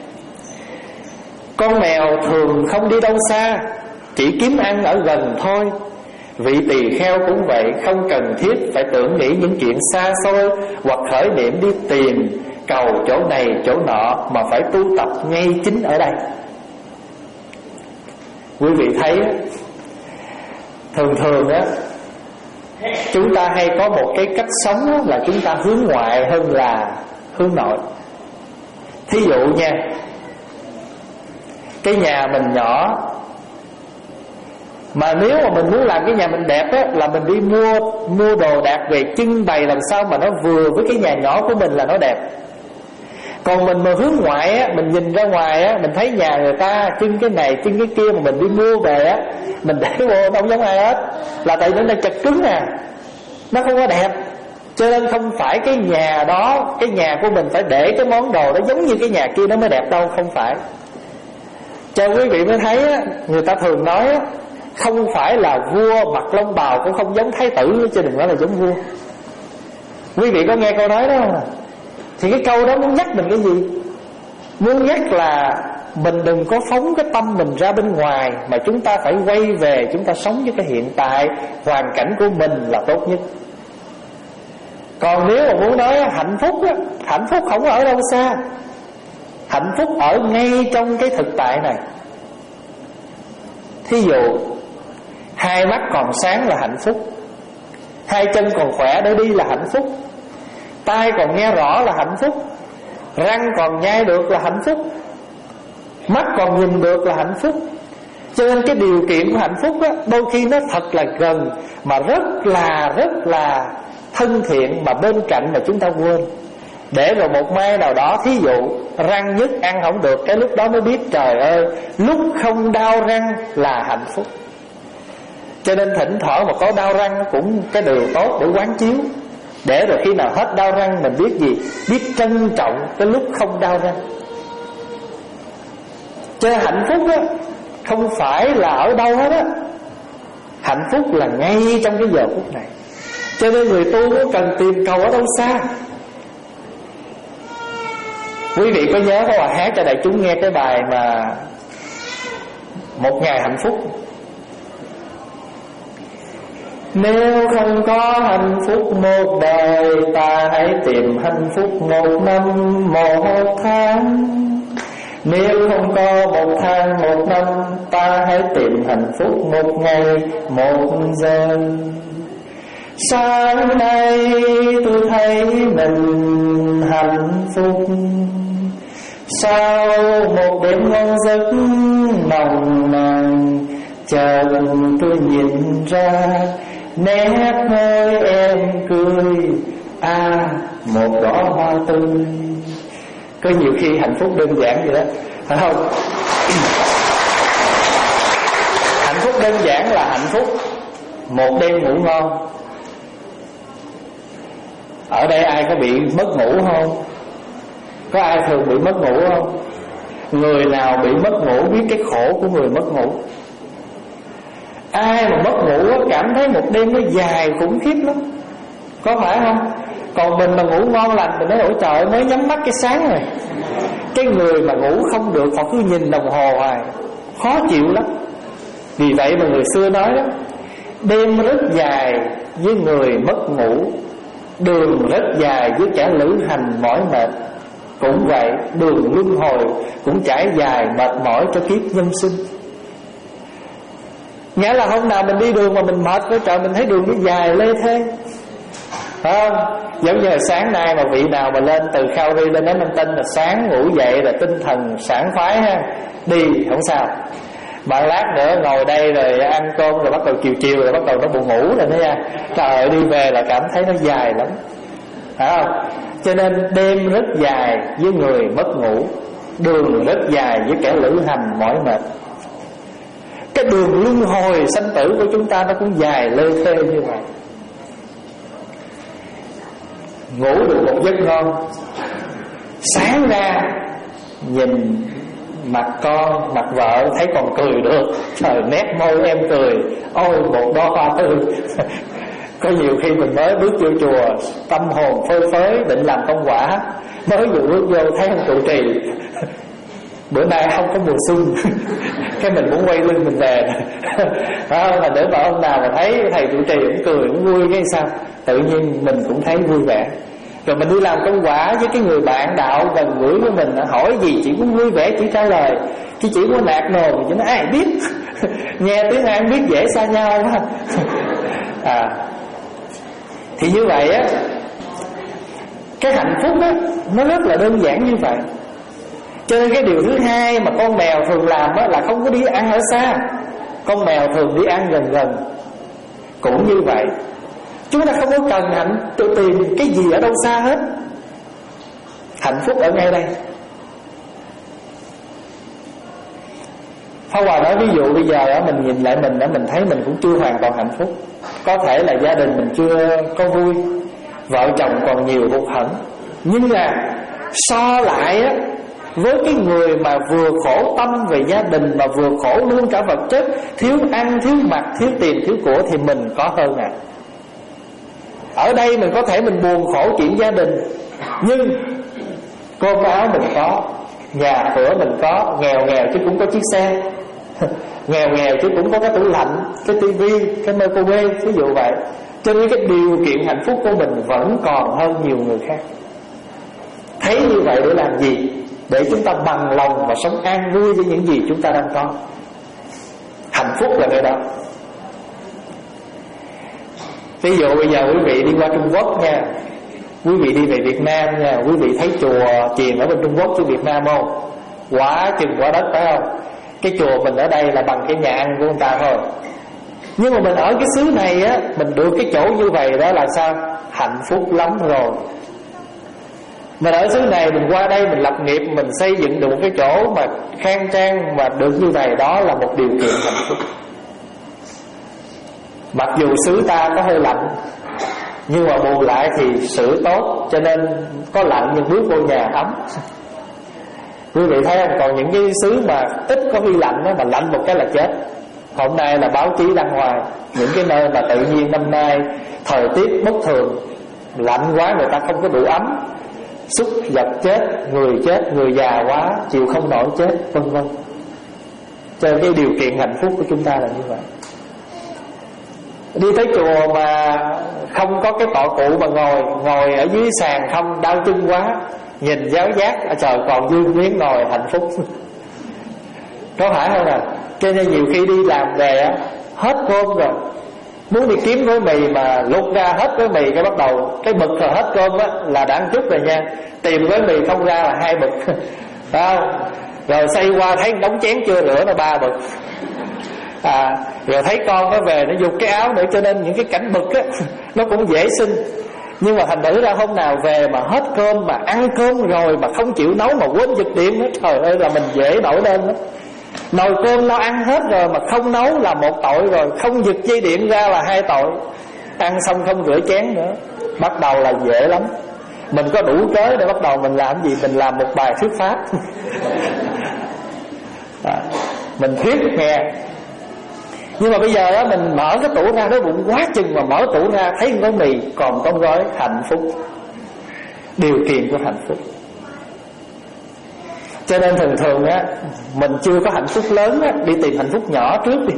con mèo thường không đi đâu xa, chỉ kiếm ăn ở gần thôi. Vị tỳ kheo cũng vậy, không cần thiết phải tưởng nghĩ những chuyện xa xôi, hoặc khởi niệm đi tìm cầu chỗ này chỗ nọ, mà phải tu tập ngay chính ở đây. Quý vị thấy thường thường á, chúng ta hay có một cái cách sống á, là chúng ta hướng ngoại hơn là hướng nội. Thí dụ nha, cái nhà mình nhỏ, Mà nếu mà mình muốn làm cái nhà mình đẹp á, là mình đi mua mua đồ đạc về trưng bày làm sao mà nó vừa với cái nhà nhỏ của mình là nó đẹp. Còn mình mà hướng ngoại á, mình nhìn ra ngoài á, mình thấy nhà người ta trưng cái này trưng cái kia mà mình đi mua về á, mình để vô không giống ai hết, là tại nó đang chật cứng à, nó không có đẹp. Cho nên không phải cái nhà đó, cái nhà của mình phải để cái món đồ đó giống như cái nhà kia nó mới đẹp đâu, không phải. Cho quý vị mới thấy á, người ta thường nói á, không phải là vua mặc long bào cũng không giống thái tử, chứ đừng nói là giống vua. Quý vị có nghe câu nói đó không? Thì cái câu đó muốn nhắc mình cái gì? Muốn nhắc là mình đừng có phóng cái tâm mình ra bên ngoài, mà chúng ta phải quay về, chúng ta sống với cái hiện tại, hoàn cảnh của mình là tốt nhất. Còn nếu mà muốn nói hạnh phúc á, hạnh phúc không ở đâu xa. Hạnh phúc ở ngay trong cái thực tại này. Thí dụ hai mắt còn sáng là hạnh phúc, hai chân còn khỏe để đi là hạnh phúc, tai còn nghe rõ là hạnh phúc, răng còn nhai được là hạnh phúc, mắt còn nhìn được là hạnh phúc. Cho nên cái điều kiện của hạnh phúc á, đôi khi nó thật là gần, mà rất là rất là thân thiện, mà bên cạnh mà chúng ta quên. Để rồi một mai nào đó, thí dụ răng nhức ăn không được, cái lúc đó mới biết trời ơi, lúc không đau răng là hạnh phúc. Cho nên thỉnh thoảng mà có đau răng cũng cái điều tốt để quán chiếu, để rồi khi nào hết đau răng mình biết gì? Biết trân trọng cái lúc không đau răng. Cho nên hạnh phúc á, không phải là ở đâu hết á. Hạnh phúc là ngay trong cái giờ phút này. Cho nên người tu có cần tìm cầu ở đâu xa. Quý vị có nhớ có bài hát cho đại chúng nghe cái bài mà Một Ngày Hạnh Phúc? Nếu không có hạnh phúc một đời, ta hãy tìm hạnh phúc một năm một tháng. Nếu không có một tháng một năm, ta hãy tìm hạnh phúc một ngày một giờ. Sáng nay tôi thấy mình hạnh phúc, sau một đêm ngon giấc nồng nàn, chợt tôi nhìn ra nét môi em cười, à một đóa hoa tươi. Có nhiều khi hạnh phúc đơn giản vậy đó, phải không? Hạnh phúc đơn giản là hạnh phúc một đêm ngủ ngon. Ở đây ai có bị mất ngủ không? Có ai thường bị mất ngủ không? Người nào bị mất ngủ biết cái khổ của người mất ngủ. Ai mà mất ngủ cảm thấy một đêm nó dài khủng khiếp lắm, có phải không? Còn mình mà ngủ ngon lành mình nói ôi trời mới nhắm mắt cái sáng rồi. Cái người mà ngủ không được họ cứ nhìn đồng hồ hoài, khó chịu lắm. Vì vậy mà người xưa nói đó, đêm rất dài với người mất ngủ, đường rất dài với kẻ lữ hành mỏi mệt. Cũng vậy, đường luân hồi cũng trải dài mệt mỏi cho kiếp nhân sinh. Nghĩa là hôm nào mình đi đường mà mình mệt với trời, mình thấy đường nó dài lê thê, phải không? Giống như là sáng nay mà vị nào mà lên từ Khao Ri lên đến Nam Tinh là sáng ngủ dậy là tinh thần sảng khoái ha, đi không sao. Mà lát nữa ngồi đây rồi ăn cơm rồi bắt đầu chiều chiều rồi bắt đầu nó buồn ngủ rồi đó nha. Trời ơi, đi về là cảm thấy nó dài lắm, phải không? Cho nên đêm rất dài với người mất ngủ, đường rất dài với kẻ lữ hành mỏi mệt. Cái đường luân hồi sanh tử của chúng ta nó cũng dài lê thê như vậy. Ngủ được một giấc ngon, sáng ra nhìn mặt con, mặt vợ thấy còn cười được, trời nét môi em cười, ôi một đóa hoa tươi. Có nhiều khi mình mới bước vô chùa, tâm hồn phơi phới định làm công quả, mới vừa bước vô thấy ông trụ trì bữa nay không có mùa xuân, cái mình muốn quay lưng mình về. Đó, mà để mà ông nào mà thấy thầy trụ trì cũng cười cũng vui cái sao, tự nhiên mình cũng thấy vui vẻ. Rồi mình đi làm công quả với cái người bạn đạo gần gũi với mình, hỏi gì chỉ cũng vui vẻ, chỉ trả lời, chứ chỉ có nạt nồ chứ nó ai biết. Nghe tiếng Anh biết dễ xa nhau đó. À, thì như vậy á, cái hạnh phúc á nó rất là đơn giản như vậy. Cho nên cái điều thứ hai mà con mèo thường làm á là không có đi ăn ở xa. Con mèo thường đi ăn gần gần cũng như vậy. Chúng ta không có cần hạnh tự tìm cái gì ở đâu xa hết. Hạnh phúc ở ngay đây. Pháp Hòa nói ví dụ bây giờ đó, mình nhìn lại mình đó, mình thấy mình cũng chưa hoàn toàn hạnh phúc. Có thể là gia đình mình chưa có vui, vợ chồng còn nhiều hụt hẫng. Nhưng là so lại á, với cái người mà vừa khổ tâm về gia đình mà vừa khổ luôn cả vật chất, thiếu ăn, thiếu mặc, thiếu tiền, thiếu của, thì mình có hơn à. Ở đây mình có thể mình buồn khổ chuyện gia đình, nhưng cơm áo mình có, nhà cửa mình có, nghèo nghèo chứ cũng có chiếc xe, nghèo nghèo chứ cũng có cái tủ lạnh, cái tivi, cái microwave, ví dụ vậy. Cho nên cái điều kiện hạnh phúc của mình vẫn còn hơn nhiều người khác. Thấy như vậy để làm gì? Để chúng ta bằng lòng và sống an vui với những gì chúng ta đang có. Hạnh phúc là cái đó. Ví dụ bây giờ quý vị đi qua Trung Quốc nha, quý vị đi về Việt Nam nha, quý vị thấy chùa chiền ở bên Trung Quốc chứ Việt Nam không? Quá chừng quá đất, phải không? Cái chùa mình ở đây là bằng cái nhà ăn của người ta thôi. Nhưng mà mình ở cái xứ này á, mình được cái chỗ như vậy đó là sao? Hạnh phúc lắm rồi. Mình ở xứ này, mình qua đây mình lập nghiệp, mình xây dựng được một cái chỗ mà khang trang mà được như vậy, đó là một điều kiện hạnh phúc. Mặc dù xứ ta có hơi lạnh, nhưng mà bù lại thì sưởi tốt, cho nên có lạnh nhưng bước vô nhà ấm. Quý vị thấy không? Còn những cái xứ mà ít có vi lạnh đó, mà lạnh một cái là chết. Hôm nay là báo chí đăng hoài những cái nơi mà tự nhiên năm nay thời tiết bất thường, lạnh quá người ta không có đủ ấm, súc vật chết, người chết, người già quá chịu không nổi chết, vân vân. Cho nên cái điều kiện hạnh phúc của chúng ta là như vậy. Đi tới chùa mà không có cái tọa cụ mà ngồi, ngồi ở dưới sàn không, đau chân quá, nhìn giáo giác, trời còn dương miếng ngồi hạnh phúc. Có phải không à? Cho nên nhiều khi đi làm về á, hết cơm rồi, muốn đi kiếm gói mì mà lục ra hết gói mì, cái bắt đầu cái bực rồi hết cơm á là đã ăn chút rồi nha. Tìm gói mì không ra là hai bực. Phải không? Rồi xoay qua thấy đống chén chưa rửa là ba bực. À, rồi thấy con nó về nó giục cái áo nữa, cho nên những cái cảnh bực á nó cũng dễ sinh. Nhưng mà thành thử ra hôm nào về mà hết cơm, mà ăn cơm rồi mà không chịu nấu mà quên giật điện đó, trời ơi là mình dễ nổi lên đó. Nồi cơm nó ăn hết rồi mà không nấu là một tội rồi, không giật dây điện ra là hai tội. Ăn xong không rửa chén nữa, bắt đầu là dễ lắm. Mình có đủ cớ để bắt đầu mình làm gì? Mình làm một bài thuyết pháp. À, mình thuyết nghe. Nhưng mà bây giờ đó, mình mở cái tủ ra, nó bụng quá chừng mà mở tủ ra thấy gói mì còn có gói hạnh phúc. Điều kiện của hạnh phúc. Cho nên thường thường á, mình chưa có hạnh phúc lớn á, đi tìm hạnh phúc nhỏ trước đi.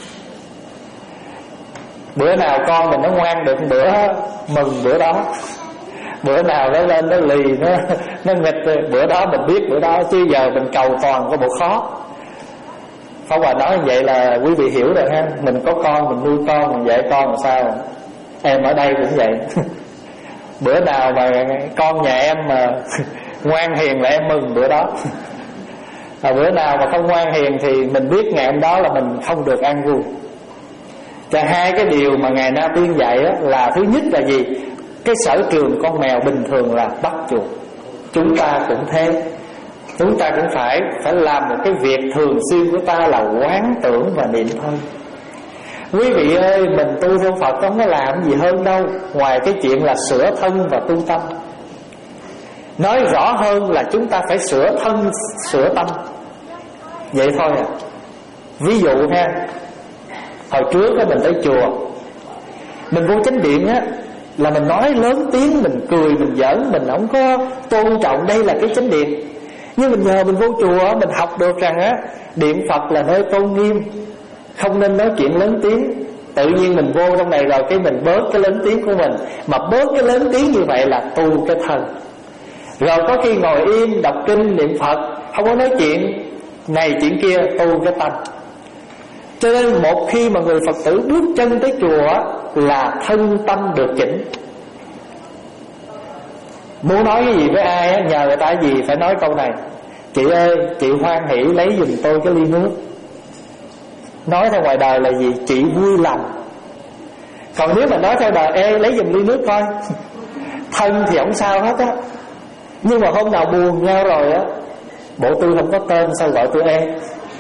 Bữa nào con mình nó ngoan được bữa, mừng bữa đó. Bữa nào nó lên nó lì, nó nó nghịch, bữa đó mình biết bữa đó. Chứ giờ mình cầu toàn có bộ khó. Pháp Hòa nói như vậy là quý vị hiểu rồi ha. Mình có con, mình nuôi con, mình dạy con làm sao. Em ở đây cũng vậy. Bữa nào mà con nhà em mà ngoan hiền là em mừng bữa đó. À, bữa nào mà không ngoan hiền thì mình biết ngày hôm đó là mình không được an vui. Cho hai cái điều mà Ngài Na Tiên dạy á, là thứ nhất là gì? Cái sở trường con mèo bình thường là bắt chuột. Chúng ta cũng thế. Chúng ta cũng phải phải làm một cái việc thường xuyên của ta là quán tưởng và niệm thôi. Quý vị ơi, mình tu theo Phật không có làm gì hơn đâu, ngoài cái chuyện là sửa thân và tu tâm. Nói rõ hơn là chúng ta phải sửa thân, sửa tâm. Vậy thôi à. Ví dụ ha, hồi trước á, mình tới chùa, mình vô chánh điện á, là mình nói lớn tiếng, mình cười, mình giỡn, mình không có tôn trọng đây là cái chánh điện. Nhưng mình nhờ mình vô chùa, mình học được rằng á, điện Phật là nơi tôn nghiêm, không nên nói chuyện lớn tiếng. Tự nhiên mình vô trong này rồi cái mình bớt cái lớn tiếng của mình. Mà bớt cái lớn tiếng như vậy là tu cái thân. Rồi có khi ngồi im đọc kinh niệm Phật, không có nói chuyện này chuyện kia, tu cái tâm. Cho nên một khi mà người Phật tử bước chân tới chùa là thân tâm được chỉnh. Muốn nói cái gì với ai á, nhờ người ta gì phải nói câu này: chị ơi, chị hoan hỷ lấy giùm tôi cái ly nước. Nói theo ngoài đời là gì? Chị vui lòng. Còn nếu mà nói theo đời: ê lấy giùm ly nước coi. Thân thì không sao hết á, nhưng mà hôm nào buồn nhau rồi á, bộ tôi không có tên sao gọi tôi em,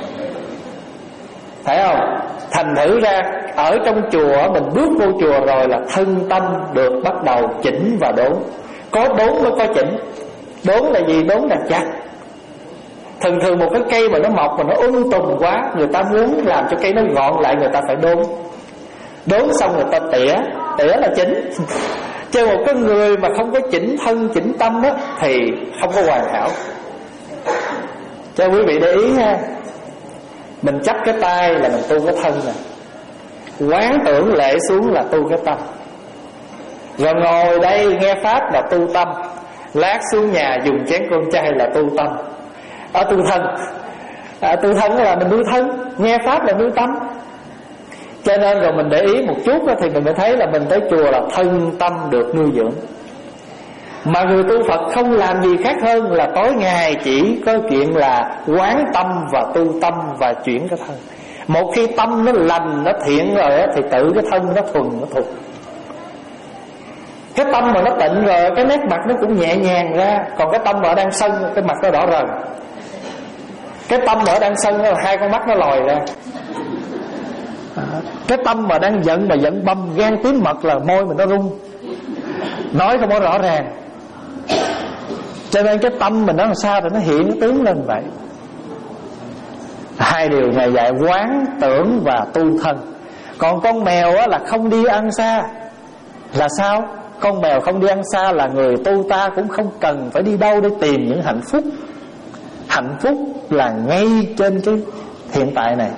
phải không? Thành thử ra ở trong chùa, mình bước vô chùa rồi là thân tâm được bắt đầu chỉnh và đốn. Có đốn mới có chỉnh. Đốn là gì? Đốn là chặt. Thường thường một cái cây mà nó mọc mà nó um tùm quá, người ta muốn làm cho cây nó gọn lại, người ta phải đốn. Đốn xong người ta tỉa. Tỉa là chỉnh. Chứ một cái người mà không có chỉnh thân chỉnh tâm đó thì không có hoàn hảo. Cho quý vị để ý ha, mình chấp cái tay là mình tu cái thân nè, quán tưởng lệ xuống là tu cái tâm, rồi ngồi đây nghe pháp là tu tâm, lát xuống nhà dùng chén cơm chay là tu tâm. Ở tu thân, à, tu thân là mình nuôi thân, nghe pháp là nuôi tâm. Cho nên rồi mình để ý một chút đó, thì mình mới thấy là mình tới chùa là thân tâm được nuôi dưỡng. Mà người tu Phật không làm gì khác hơn là tối ngày chỉ có chuyện là quán tâm và tu tâm và chuyển cái thân. Một khi tâm nó lành, nó thiện rồi đó, thì tự cái thân nó thuần, nó thuộc. Cái tâm mà nó tịnh rồi, cái nét mặt nó cũng nhẹ nhàng ra. Còn cái tâm mà đang sân, cái mặt nó đỏ rần. Cái tâm mà đang sân, hai con mắt nó lòi ra. Cái tâm mà đang giận mà giận bầm gan tím mật là môi mình nó rung, nói không có rõ ràng. Cho nên cái tâm mình nó làm sao thì nó hiện nó tướng lên vậy. Hai điều này dạy quán tưởng và tu thân. Còn con mèo á, là không đi ăn xa. Là sao? Con mèo không đi ăn xa là người tu ta cũng không cần phải đi đâu để tìm những hạnh phúc. Hạnh phúc là ngay trên cái hiện tại này.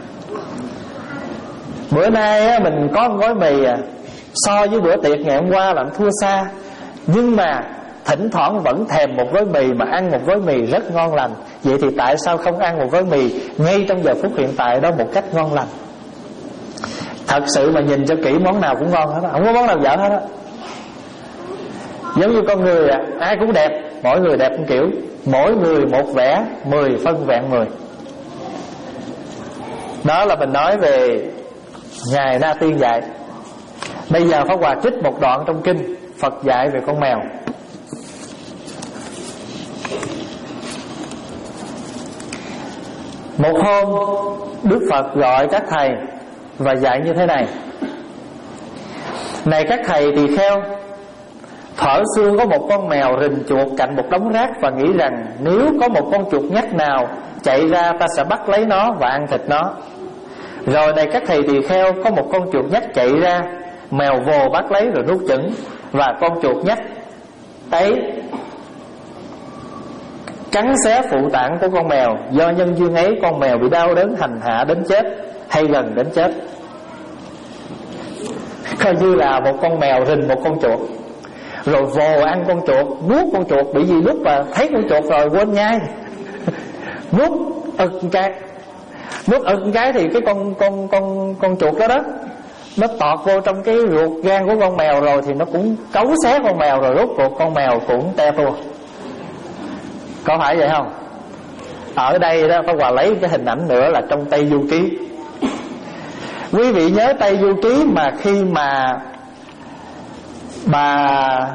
Bữa nay á, mình có một gói mì à, so với bữa tiệc ngày hôm qua là thua xa. Nhưng mà thỉnh thoảng vẫn thèm một gói mì, mà ăn một gói mì rất ngon lành. Vậy thì tại sao không ăn một gói mì ngay trong giờ phút hiện tại đó một cách ngon lành? Thật sự mà nhìn cho kỹ, món nào cũng ngon hết đó, không có món nào dở hết đó. Giống như con người à, ai cũng đẹp, mỗi người đẹp một kiểu, mỗi người một vẻ, mười phân vẹn mười. Đó là mình nói về Ngài Na Tiên dạy. Bây giờ Pháp Hòa trích một đoạn trong kinh Phật dạy về con mèo. Một hôm Đức Phật gọi các thầy và dạy như thế này: này các thầy tỳ kheo, thuở xưa có một con mèo rình chuột cạnh một đống rác và nghĩ rằng nếu có một con chuột nhắt nào chạy ra, ta sẽ bắt lấy nó và ăn thịt nó. Rồi này các thầy tỳ kheo, có một con chuột nhắt chạy ra, mèo vồ bắt lấy rồi nuốt chửng, và con chuột nhắt ấy cắn xé phụ tạng của con mèo. Do nhân duyên ấy, con mèo bị đau đớn hành hạ đến chết hay gần đến chết. Coi như là một con mèo rình một con chuột, rồi vồ ăn con chuột, nuốt con chuột. Bị gì lúc mà thấy con chuột rồi quên nhai, nuốt ực cái, nuốt ực cái thì cái con con con con chuột đó đó nó tọt vô trong cái ruột gan của con mèo rồi thì nó cũng cấu xé con mèo, rồi rốt cuộc con mèo cũng te tua. Có phải vậy không? Ở đây đó Pháp Hòa lấy cái hình ảnh nữa là trong Tây Du Ký. Quý vị nhớ Tây Du Ký mà khi mà bà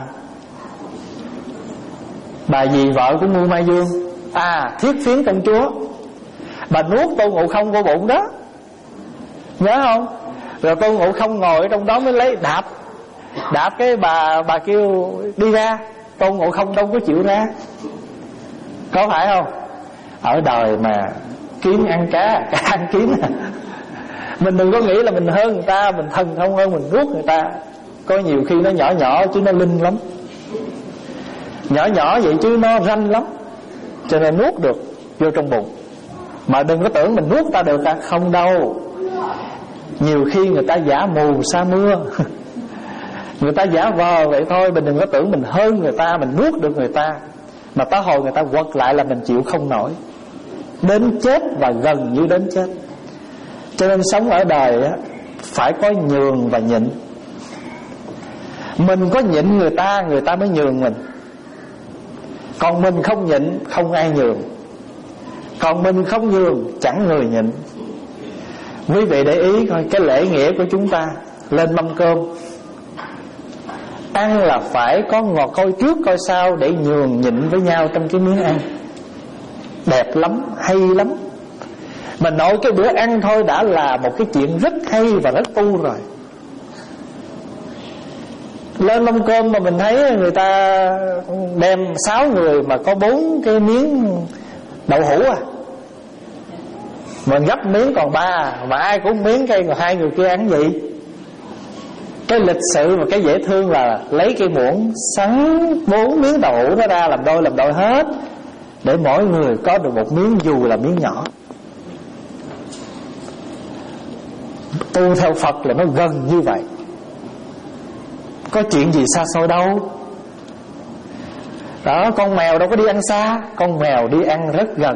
bà dì vợ của Ngưu Mai Dương, à Thiết Phiến công chúa, bà nuốt Tôn Ngộ Không vô bụng đó, nhớ không? Rồi Tôn Ngộ Không ngồi ở trong đó mới lấy đạp đạp cái bà bà kêu đi ra. Tôn Ngộ Không đâu có chịu ra, có phải không? Ở đời mà kiếm ăn cá, cá ăn kiếm. Mình đừng có nghĩ là mình hơn người ta, mình thần không hơn mình nuốt người ta. Có nhiều khi nó nhỏ nhỏ chứ nó linh lắm, nhỏ nhỏ vậy chứ nó ranh lắm, cho nên nuốt được vô trong bụng. Mà đừng có tưởng mình nuốt ta được ta, không đâu. Nhiều khi người ta giả mù sa mưa, người ta giả vờ vậy thôi. Mình đừng có tưởng mình hơn người ta, mình nuốt được người ta, mà tới hồi người ta quật lại là mình chịu không nổi, đến chết và gần như đến chết. Cho nên sống ở đời á, phải có nhường và nhịn. Mình có nhịn người ta, người ta mới nhường mình. Còn mình không nhịn, không ai nhường. Còn mình không nhường, chẳng người nhịn. Quý vị để ý coi cái lễ nghĩa của chúng ta. Lên mâm cơm, ăn là phải có ngọt coi trước coi sau, để nhường nhịn với nhau trong cái miếng ăn. Đẹp lắm, hay lắm. Mà nội cái bữa ăn thôi đã là một cái chuyện rất hay và rất tu rồi. Lên mâm cơm mà mình thấy người ta đem sáu người mà có bốn cái miếng đậu hũ à, mình gấp miếng còn ba, mà ai cũng miếng cây, còn hai người kia ăn gì. Cái lịch sự và cái dễ thương là lấy cái muỗng sắn bốn miếng đậu hũ nó ra làm đôi làm đôi hết, để mỗi người có được một miếng dù là miếng nhỏ. Tu theo Phật là nó gần như vậy, có chuyện gì xa xôi đâu. Đó, con mèo đâu có đi ăn xa, con mèo đi ăn rất gần.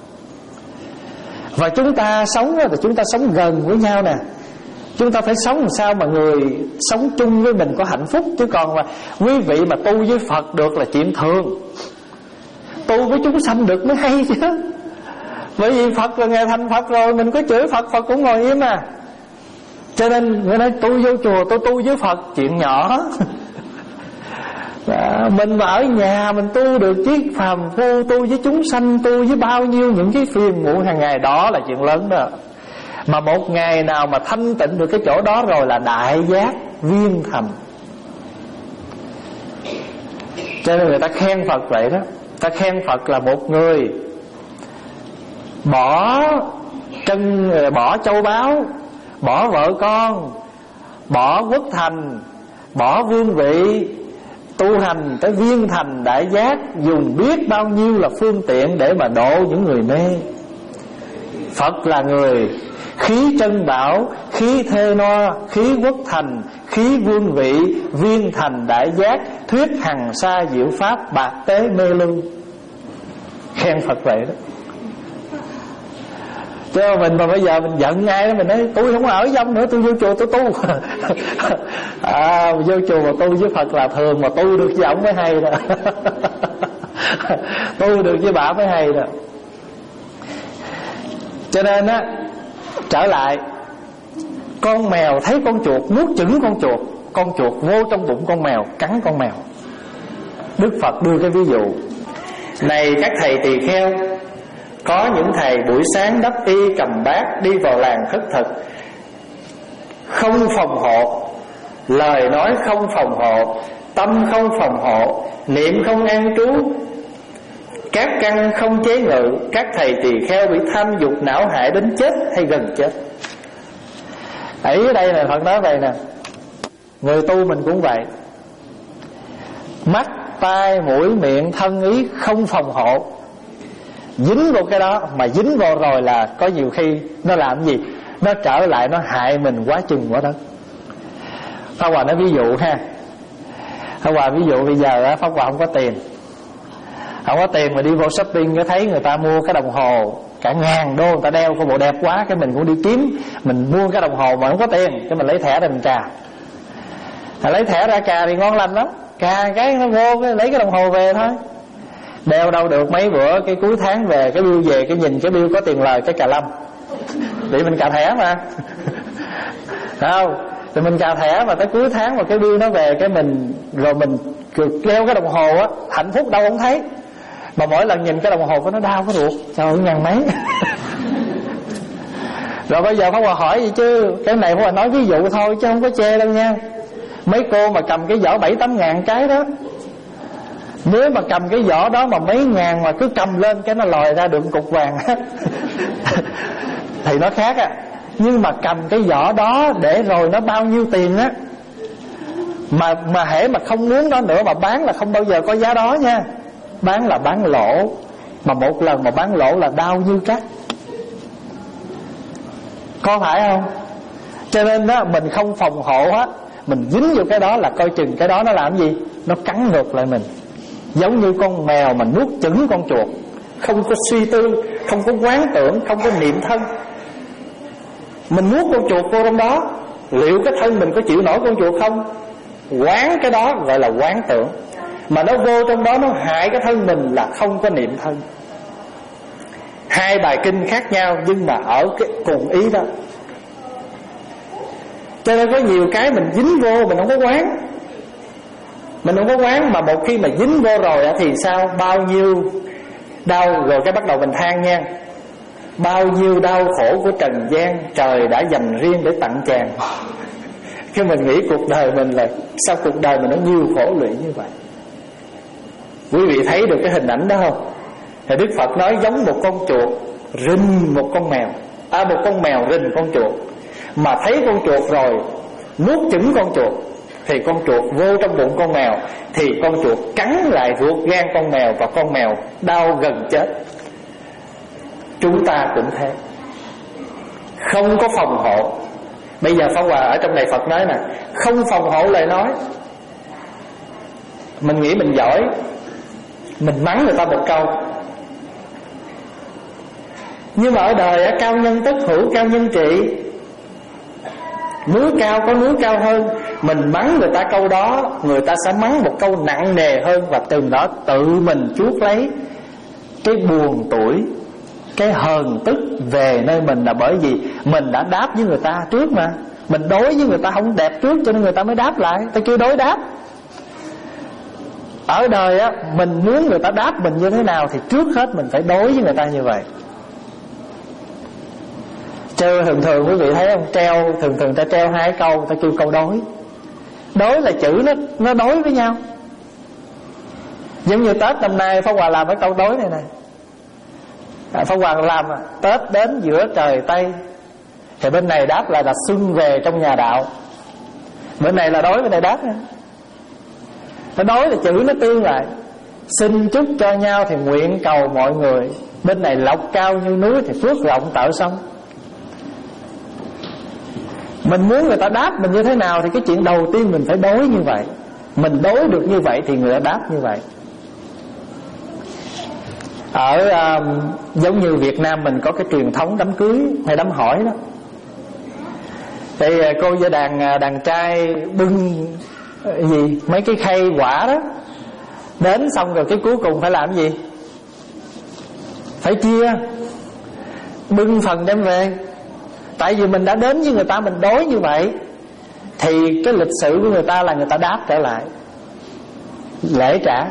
Và chúng ta sống thì chúng ta sống gần với nhau nè. Chúng ta phải sống làm sao mà người sống chung với mình có hạnh phúc. Chứ còn mà quý vị mà tu với Phật được là chuyện thường, tu với chúng sanh được mới hay chứ. Bởi vì Phật là Ngài thành Phật rồi, mình có chửi Phật, Phật cũng ngồi im à. Cho nên người nói tu vô chùa, tôi tu với Phật, chuyện nhỏ. Đó, mình mà ở nhà mình tu được chiếc phàm phu, tu với chúng sanh, tu với bao nhiêu những cái phiền muộn hàng ngày, đó là chuyện lớn đó. Mà một ngày nào mà thanh tịnh được cái chỗ đó rồi là đại giác viên thành. Cho nên người ta khen Phật vậy đó. Ta khen Phật là một người bỏ chân, bỏ châu báu, bỏ vợ con, bỏ quốc thành, bỏ vương vị, tu hành tới viên thành đại giác, dùng biết bao nhiêu là phương tiện để mà độ những người mê. Phật là người khí chân bảo, khí thê no, khí quốc thành, khí vương vị, viên thành đại giác, thuyết hằng sa diệu pháp, bạc tế mê lưu. Khen Phật vậy đó. Chứ mình mà bây giờ mình giận ai đó, mình nói tôi không ở dông nữa, tôi vô chùa tôi tu. À, vô chùa mà tu với Phật là thường, mà tu được với ổng mới hay đó. Tu được với bà mới hay đó. Cho nên á, trở lại, con mèo thấy con chuột nuốt chửng con chuột, con chuột vô trong bụng con mèo cắn con mèo. Đức Phật đưa cái ví dụ: này các thầy tỳ kheo, có những thầy buổi sáng đắp y cầm bát đi vào làng khất thực, không phòng hộ, lời nói không phòng hộ, tâm không phòng hộ, niệm không an trú, các căn không chế ngự, các thầy tỳ kheo bị tham dục não hại đến chết hay gần chết. Ấy ở đây là Phật nói vậy nè, người tu mình cũng vậy. Mắt, tai, mũi, miệng, thân, ý không phòng hộ, dính vào cái đó, mà dính vào rồi là có nhiều khi nó làm gì, nó trở lại nó hại mình quá chừng quá đất. Pháp Hòa nói ví dụ ha. Pháp Hòa ví dụ bây giờ Pháp Hòa không có tiền, không có tiền mà đi vô shopping, cái thấy người ta mua cái đồng hồ cả ngàn đô, người ta đeo cái bộ đẹp quá, cái mình cũng đi kiếm, mình mua cái đồng hồ mà không có tiền, cái mình lấy thẻ ra mình cà. À, lấy thẻ ra cà thì ngon lành lắm, cà cái nó vô cái lấy cái đồng hồ về thôi. Đeo đâu được mấy bữa, cái cuối tháng về cái bill về, cái nhìn cái bill có tiền lời cái cà lâm, để mình cà thẻ mà. Không, thì mình cà thẻ mà tới cuối tháng mà cái bill nó về, cái mình rồi mình đeo cái đồng hồ á, hạnh phúc đâu không thấy, mà mỗi lần nhìn cái đồng hồ của nó đau cái ruột, trời ơi ngàn mấy. Rồi bây giờ Pháp Hòa hỏi gì chứ, cái này Pháp Hòa nói ví dụ thôi chứ không có chê đâu nha. Mấy cô mà cầm cái giỏ bảy tám ngàn cái đó, nếu mà cầm cái giỏ đó mà mấy ngàn mà cứ cầm lên cái nó lòi ra được cục vàng thì nó khác à. Nhưng mà cầm cái giỏ đó để rồi nó bao nhiêu tiền á, Mà mà hễ mà không muốn đó nữa mà bán là không bao giờ có giá đó nha. Bán là bán lỗ, mà một lần mà bán lỗ là đau như cắt, có phải không? Cho nên đó mình không phòng hộ hết, mình dính vô cái đó là coi chừng cái đó nó làm gì, nó cắn ngược lại mình. Giống như con mèo mà nuốt chửng con chuột, không có suy tư, không có quán tưởng, không có niệm thân. Mình nuốt con chuột vô trong đó, liệu cái thân mình có chịu nổi con chuột không? Quán cái đó gọi là quán tưởng. Mà nó vô trong đó nó hại cái thân mình là không có niệm thân. Hai bài kinh khác nhau nhưng mà ở cái cùng ý đó. Cho nên có nhiều cái mình dính vô mình không có quán. Mình không có quán, mà một khi mà dính vô rồi thì sao? Bao nhiêu đau, rồi cái bắt đầu mình than nha, bao nhiêu đau khổ của trần gian trời đã dành riêng để tặng chàng. Khi mình nghĩ cuộc đời mình là sao cuộc đời mình nó nhiều khổ lụy như vậy. Quý vị thấy được cái hình ảnh đó không? Thì Đức Phật nói giống một con chuột rình một con mèo, à một con mèo rình con chuột, mà thấy con chuột rồi nuốt chửng con chuột, thì con chuột vô trong bụng con mèo, thì con chuột cắn lại ruột gan con mèo, và con mèo đau gần chết. Chúng ta cũng thế, không có phòng hộ. Bây giờ Pháp Hòa ở trong này Phật nói nè, không phòng hộ lời nói. Mình nghĩ mình giỏi, mình mắng người ta một câu. Nhưng mà ở đời cao nhân tất hữu cao nhân trị. Núi cao có núi cao hơn. Mình mắng người ta câu đó, người ta sẽ mắng một câu nặng nề hơn, và từ đó tự mình chuốc lấy cái buồn tủi, cái hờn tức về nơi mình, là bởi vì mình đã đáp với người ta trước mà. Mình đối với người ta không đẹp trước, cho nên người ta mới đáp lại. Ta kêu đối đáp. Ở đời á, mình muốn người ta đáp mình như thế nào thì trước hết mình phải đối với người ta như vậy. Chứ thường thường quý vị thấy không, treo thường thường ta treo hai câu, ta kêu câu đối. Đối là chữ nó nó đối với nhau. Giống như Tết năm nay Pháp Hòa làm cái câu đối này nè. à, Pháp Hòa làm à, Tết đến giữa trời Tây, thì bên này đáp lại là xuân về trong nhà đạo. Bên này là đối, bên này đáp nè. Nó đối là chữ nó tương lại. Xin chúc cho nhau thì nguyện cầu mọi người. Bên này lộc cao như núi thì phước rộng tợ sông. Mình muốn người ta đáp mình như thế nào thì cái chuyện đầu tiên mình phải đối như vậy. Mình đối được như vậy thì người ta đáp như vậy. Ở uh, giống như Việt Nam mình có cái truyền thống đám cưới hay đám hỏi đó, thì cô với đàn đàn trai bưng gì mấy cái khay quả đó đến, xong rồi cái cuối cùng phải làm gì? Phải chia, bưng phần đem về. Tại vì mình đã đến với người ta, mình đối như vậy, thì cái lịch sử của người ta là người ta đáp trở lại, lễ trả.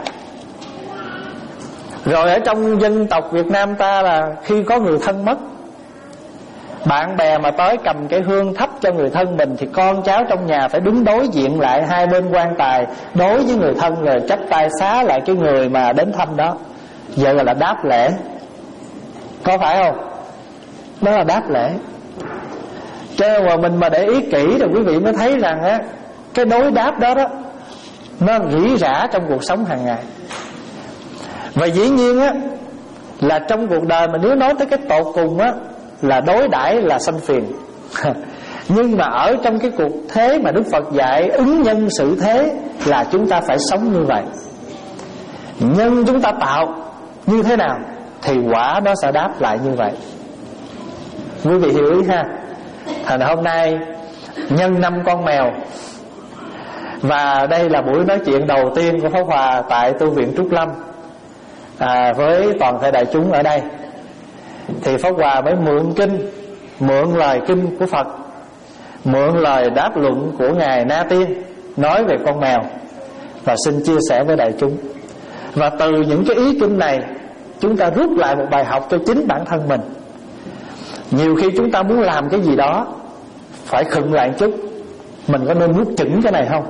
Rồi ở trong dân tộc Việt Nam ta là khi có người thân mất, bạn bè mà tới cầm cái hương thắp cho người thân mình, thì con cháu trong nhà phải đứng đối diện lại hai bên quan tài, đối với người thân rồi chắp tay xá lại cái người mà đến thăm đó. Vậy là đáp lễ, có phải không? Đó là đáp lễ. Cho nên mà mình mà để ý kỹ thì quý vị mới thấy rằng á, cái đối đáp đó đó nó rỉ rả trong cuộc sống hàng ngày. Và dĩ nhiên á, là trong cuộc đời mà nếu nói tới cái tột cùng á, là đối đãi là sanh phiền. Nhưng mà ở trong cái cuộc thế mà Đức Phật dạy ứng nhân xử thế, là chúng ta phải sống như vậy. Nhân chúng ta tạo như thế nào thì quả đó sẽ đáp lại như vậy. Quý vị hiểu ý ha? Thành hôm nay nhân năm con mèo, và đây là buổi nói chuyện đầu tiên của Pháp Hòa tại tu viện Trúc Lâm à, với toàn thể đại chúng ở đây. Thì Pháp Hòa mới mượn kinh, mượn lời kinh của Phật, mượn lời đáp luận của Ngài Na Tiên nói về con mèo, và xin chia sẻ với đại chúng. Và từ những cái ý kinh này, chúng ta rút lại một bài học cho chính bản thân mình. Nhiều khi chúng ta muốn làm cái gì đó phải khựng lại một chút. Mình có nên nuốt chửng cái này không?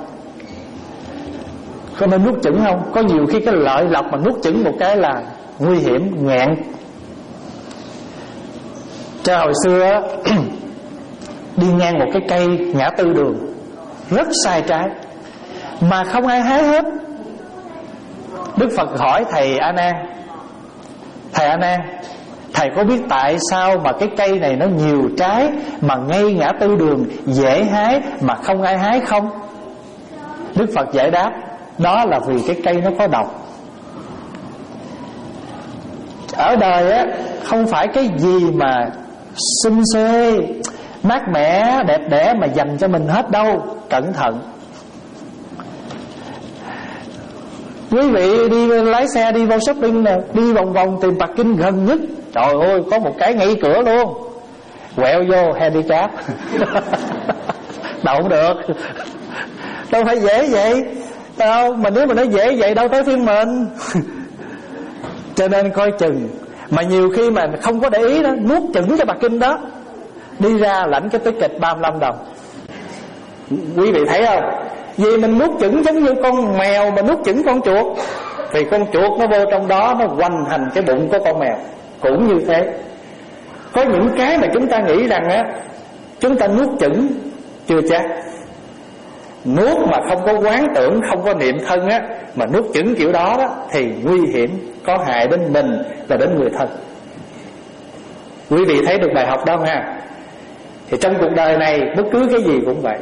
Có nên nuốt chửng không? Có nhiều khi cái lợi lộc mà nuốt chửng một cái là nguy hiểm, nghẹn. Cho hồi xưa đi ngang một cái cây ngã tư đường rất sai trái, mà không ai hái hết. Đức Phật hỏi thầy A Nan: Thầy A Nan, thầy có biết tại sao mà cái cây này nó nhiều trái mà ngay ngã tư đường dễ hái mà không ai hái không? Đức Phật giải đáp: đó là vì cái cây nó có độc. Ở đời á, không phải cái gì mà xinh xê, mát mẻ, đẹp đẽ mà dành cho mình hết đâu. Cẩn thận. Quý vị đi lái xe đi vào shopping nè, đi vòng vòng tìm parking gần nhất, trời ơi có một cái ngay cửa luôn, quẹo vô handicap. đâu không được. Đâu phải dễ vậy đâu, mà nếu mà nó dễ vậy đâu tới phiên mình. Cho nên coi chừng. Mà nhiều khi mà không có để ý đó, nuốt chửng cái bạc kinh đó, đi ra lãnh cái ticket ba mươi lăm đồng. Quý vị thấy không? Vì mình nuốt chửng giống như con mèo mà nuốt chửng con chuột, thì con chuột nó vô trong đó, nó hoành hành cái bụng của con mèo. Cũng như thế, có những cái mà chúng ta nghĩ rằng á, chúng ta nuốt chửng chưa chắc. Nuốt mà không có quán tưởng, không có niệm thân á, mà nuốt chửng kiểu đó đó thì nguy hiểm, có hại đến mình và đến người thân. Quý vị thấy được bài học đó không ha? Thì trong cuộc đời này bất cứ cái gì cũng vậy.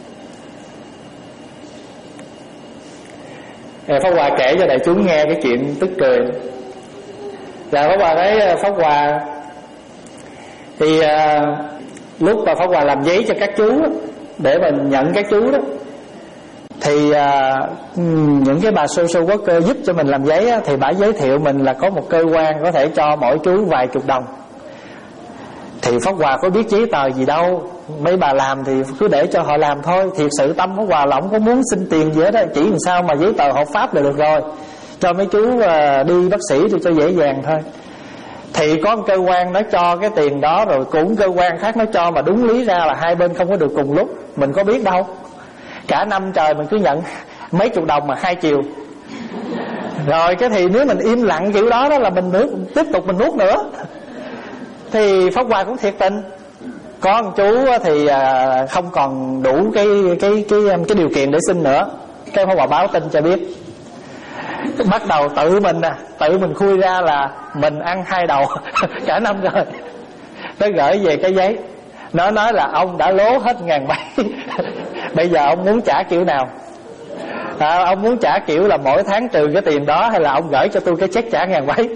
Pháp Hòa kể cho đại chúng nghe cái chuyện tức cười. Là Pháp Hòa thấy Pháp Hòa thì à, lúc mà Pháp Hòa làm giấy cho các chú đó, để mình nhận các chú đó, thì à, những cái bà social worker giúp cho mình làm giấy á, thì bà giới thiệu mình là có một cơ quan có thể cho mỗi chú vài chục đồng. Thì Pháp Hòa có biết giấy tờ gì đâu, mấy bà làm thì cứ để cho họ làm thôi. Thiệt sự tâm Pháp Hòa là không có muốn xin tiền gì hết đó, chỉ làm sao mà giấy tờ hợp pháp là được rồi, cho mấy chú à, đi bác sĩ thì cho dễ dàng thôi. Thì có một cơ quan nó cho cái tiền đó, rồi cũng cơ quan khác nó cho, mà đúng lý ra là hai bên không có được cùng lúc. Mình có biết đâu, cả năm trời mình cứ nhận mấy chục đồng mà hai chiều. Rồi cái thì nếu mình im lặng kiểu đó đó là mình nước, tiếp tục mình nuốt nữa. Thì Pháp Hòa cũng thiệt tình. Có một chú thì không còn đủ cái cái cái cái điều kiện để xin nữa, cái Pháp Hòa báo tin cho biết. Bắt đầu tự mình à, tự mình khui ra là mình ăn hai đầu cả năm rồi. Nó gửi về cái giấy, nó nói là ông đã lố hết ngàn bảy. Bây giờ ông muốn trả kiểu nào? À, ông muốn trả kiểu là mỗi tháng trừ cái tiền đó, hay là ông gửi cho tôi cái check trả ngàn bảy?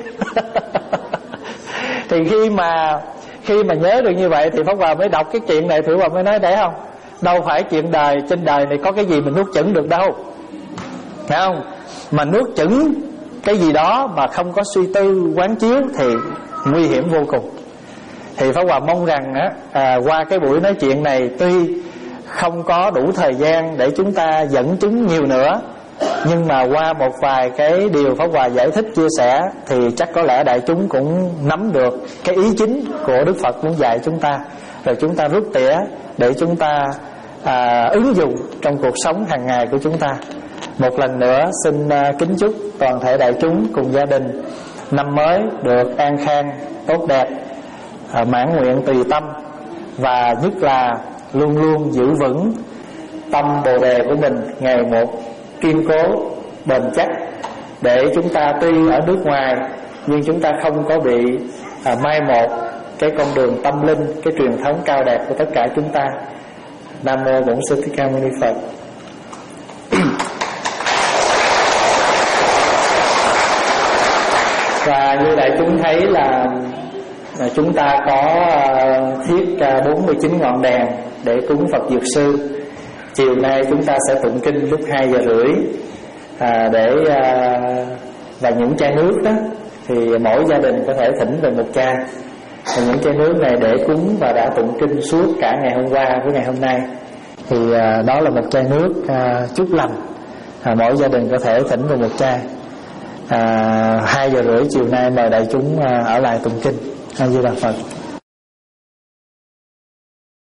Thì khi mà khi mà nhớ được như vậy thì Pháp Hòa mới đọc cái chuyện này, Pháp Hòa mới nói để không, đâu phải chuyện đời, trên đời này có cái gì mình nuốt chửng được đâu, phải không? Mà nuốt chửng cái gì đó mà không có suy tư quán chiếu thì nguy hiểm vô cùng. Thì Pháp Hòa mong rằng á, à, qua cái buổi nói chuyện này, tuy không có đủ thời gian để chúng ta dẫn chứng nhiều nữa, nhưng mà qua một vài cái điều Pháp Hòa giải thích chia sẻ thì chắc có lẽ đại chúng cũng nắm được cái ý chính của Đức Phật muốn dạy chúng ta, rồi chúng ta rút tỉa để chúng ta à, ứng dụng trong cuộc sống hàng ngày của chúng ta. Một lần nữa xin uh, kính chúc toàn thể đại chúng cùng gia đình năm mới được an khang, tốt đẹp, uh, mãn nguyện tùy tâm, và nhất là luôn luôn giữ vững tâm bồ đề của mình ngày một kiên cố, bền chắc, để chúng ta tuy ở nước ngoài nhưng chúng ta không có bị uh, mai một cái con đường tâm linh, cái truyền thống cao đẹp của tất cả chúng ta. Nam mô Bổn Sư Thích Ca Mâu Ni Phật. Và như đại chúng thấy là, là chúng ta có uh, thiết uh, bốn mươi chín ngọn đèn để cúng Phật Dược Sư. Chiều nay chúng ta sẽ tụng kinh lúc hai giờ rưỡi à, để uh, và những chai nước đó thì mỗi gia đình có thể thỉnh về một chai. Và những chai nước này để cúng và đã tụng kinh suốt cả ngày hôm qua với ngày hôm nay. Thì uh, đó là một chai nước uh, chúc lành, à, mỗi gia đình có thể thỉnh về một chai. À, hai giờ rưỡi chiều nay mời đại chúng à, ở lại tụng kinh. A Di Đà Phật.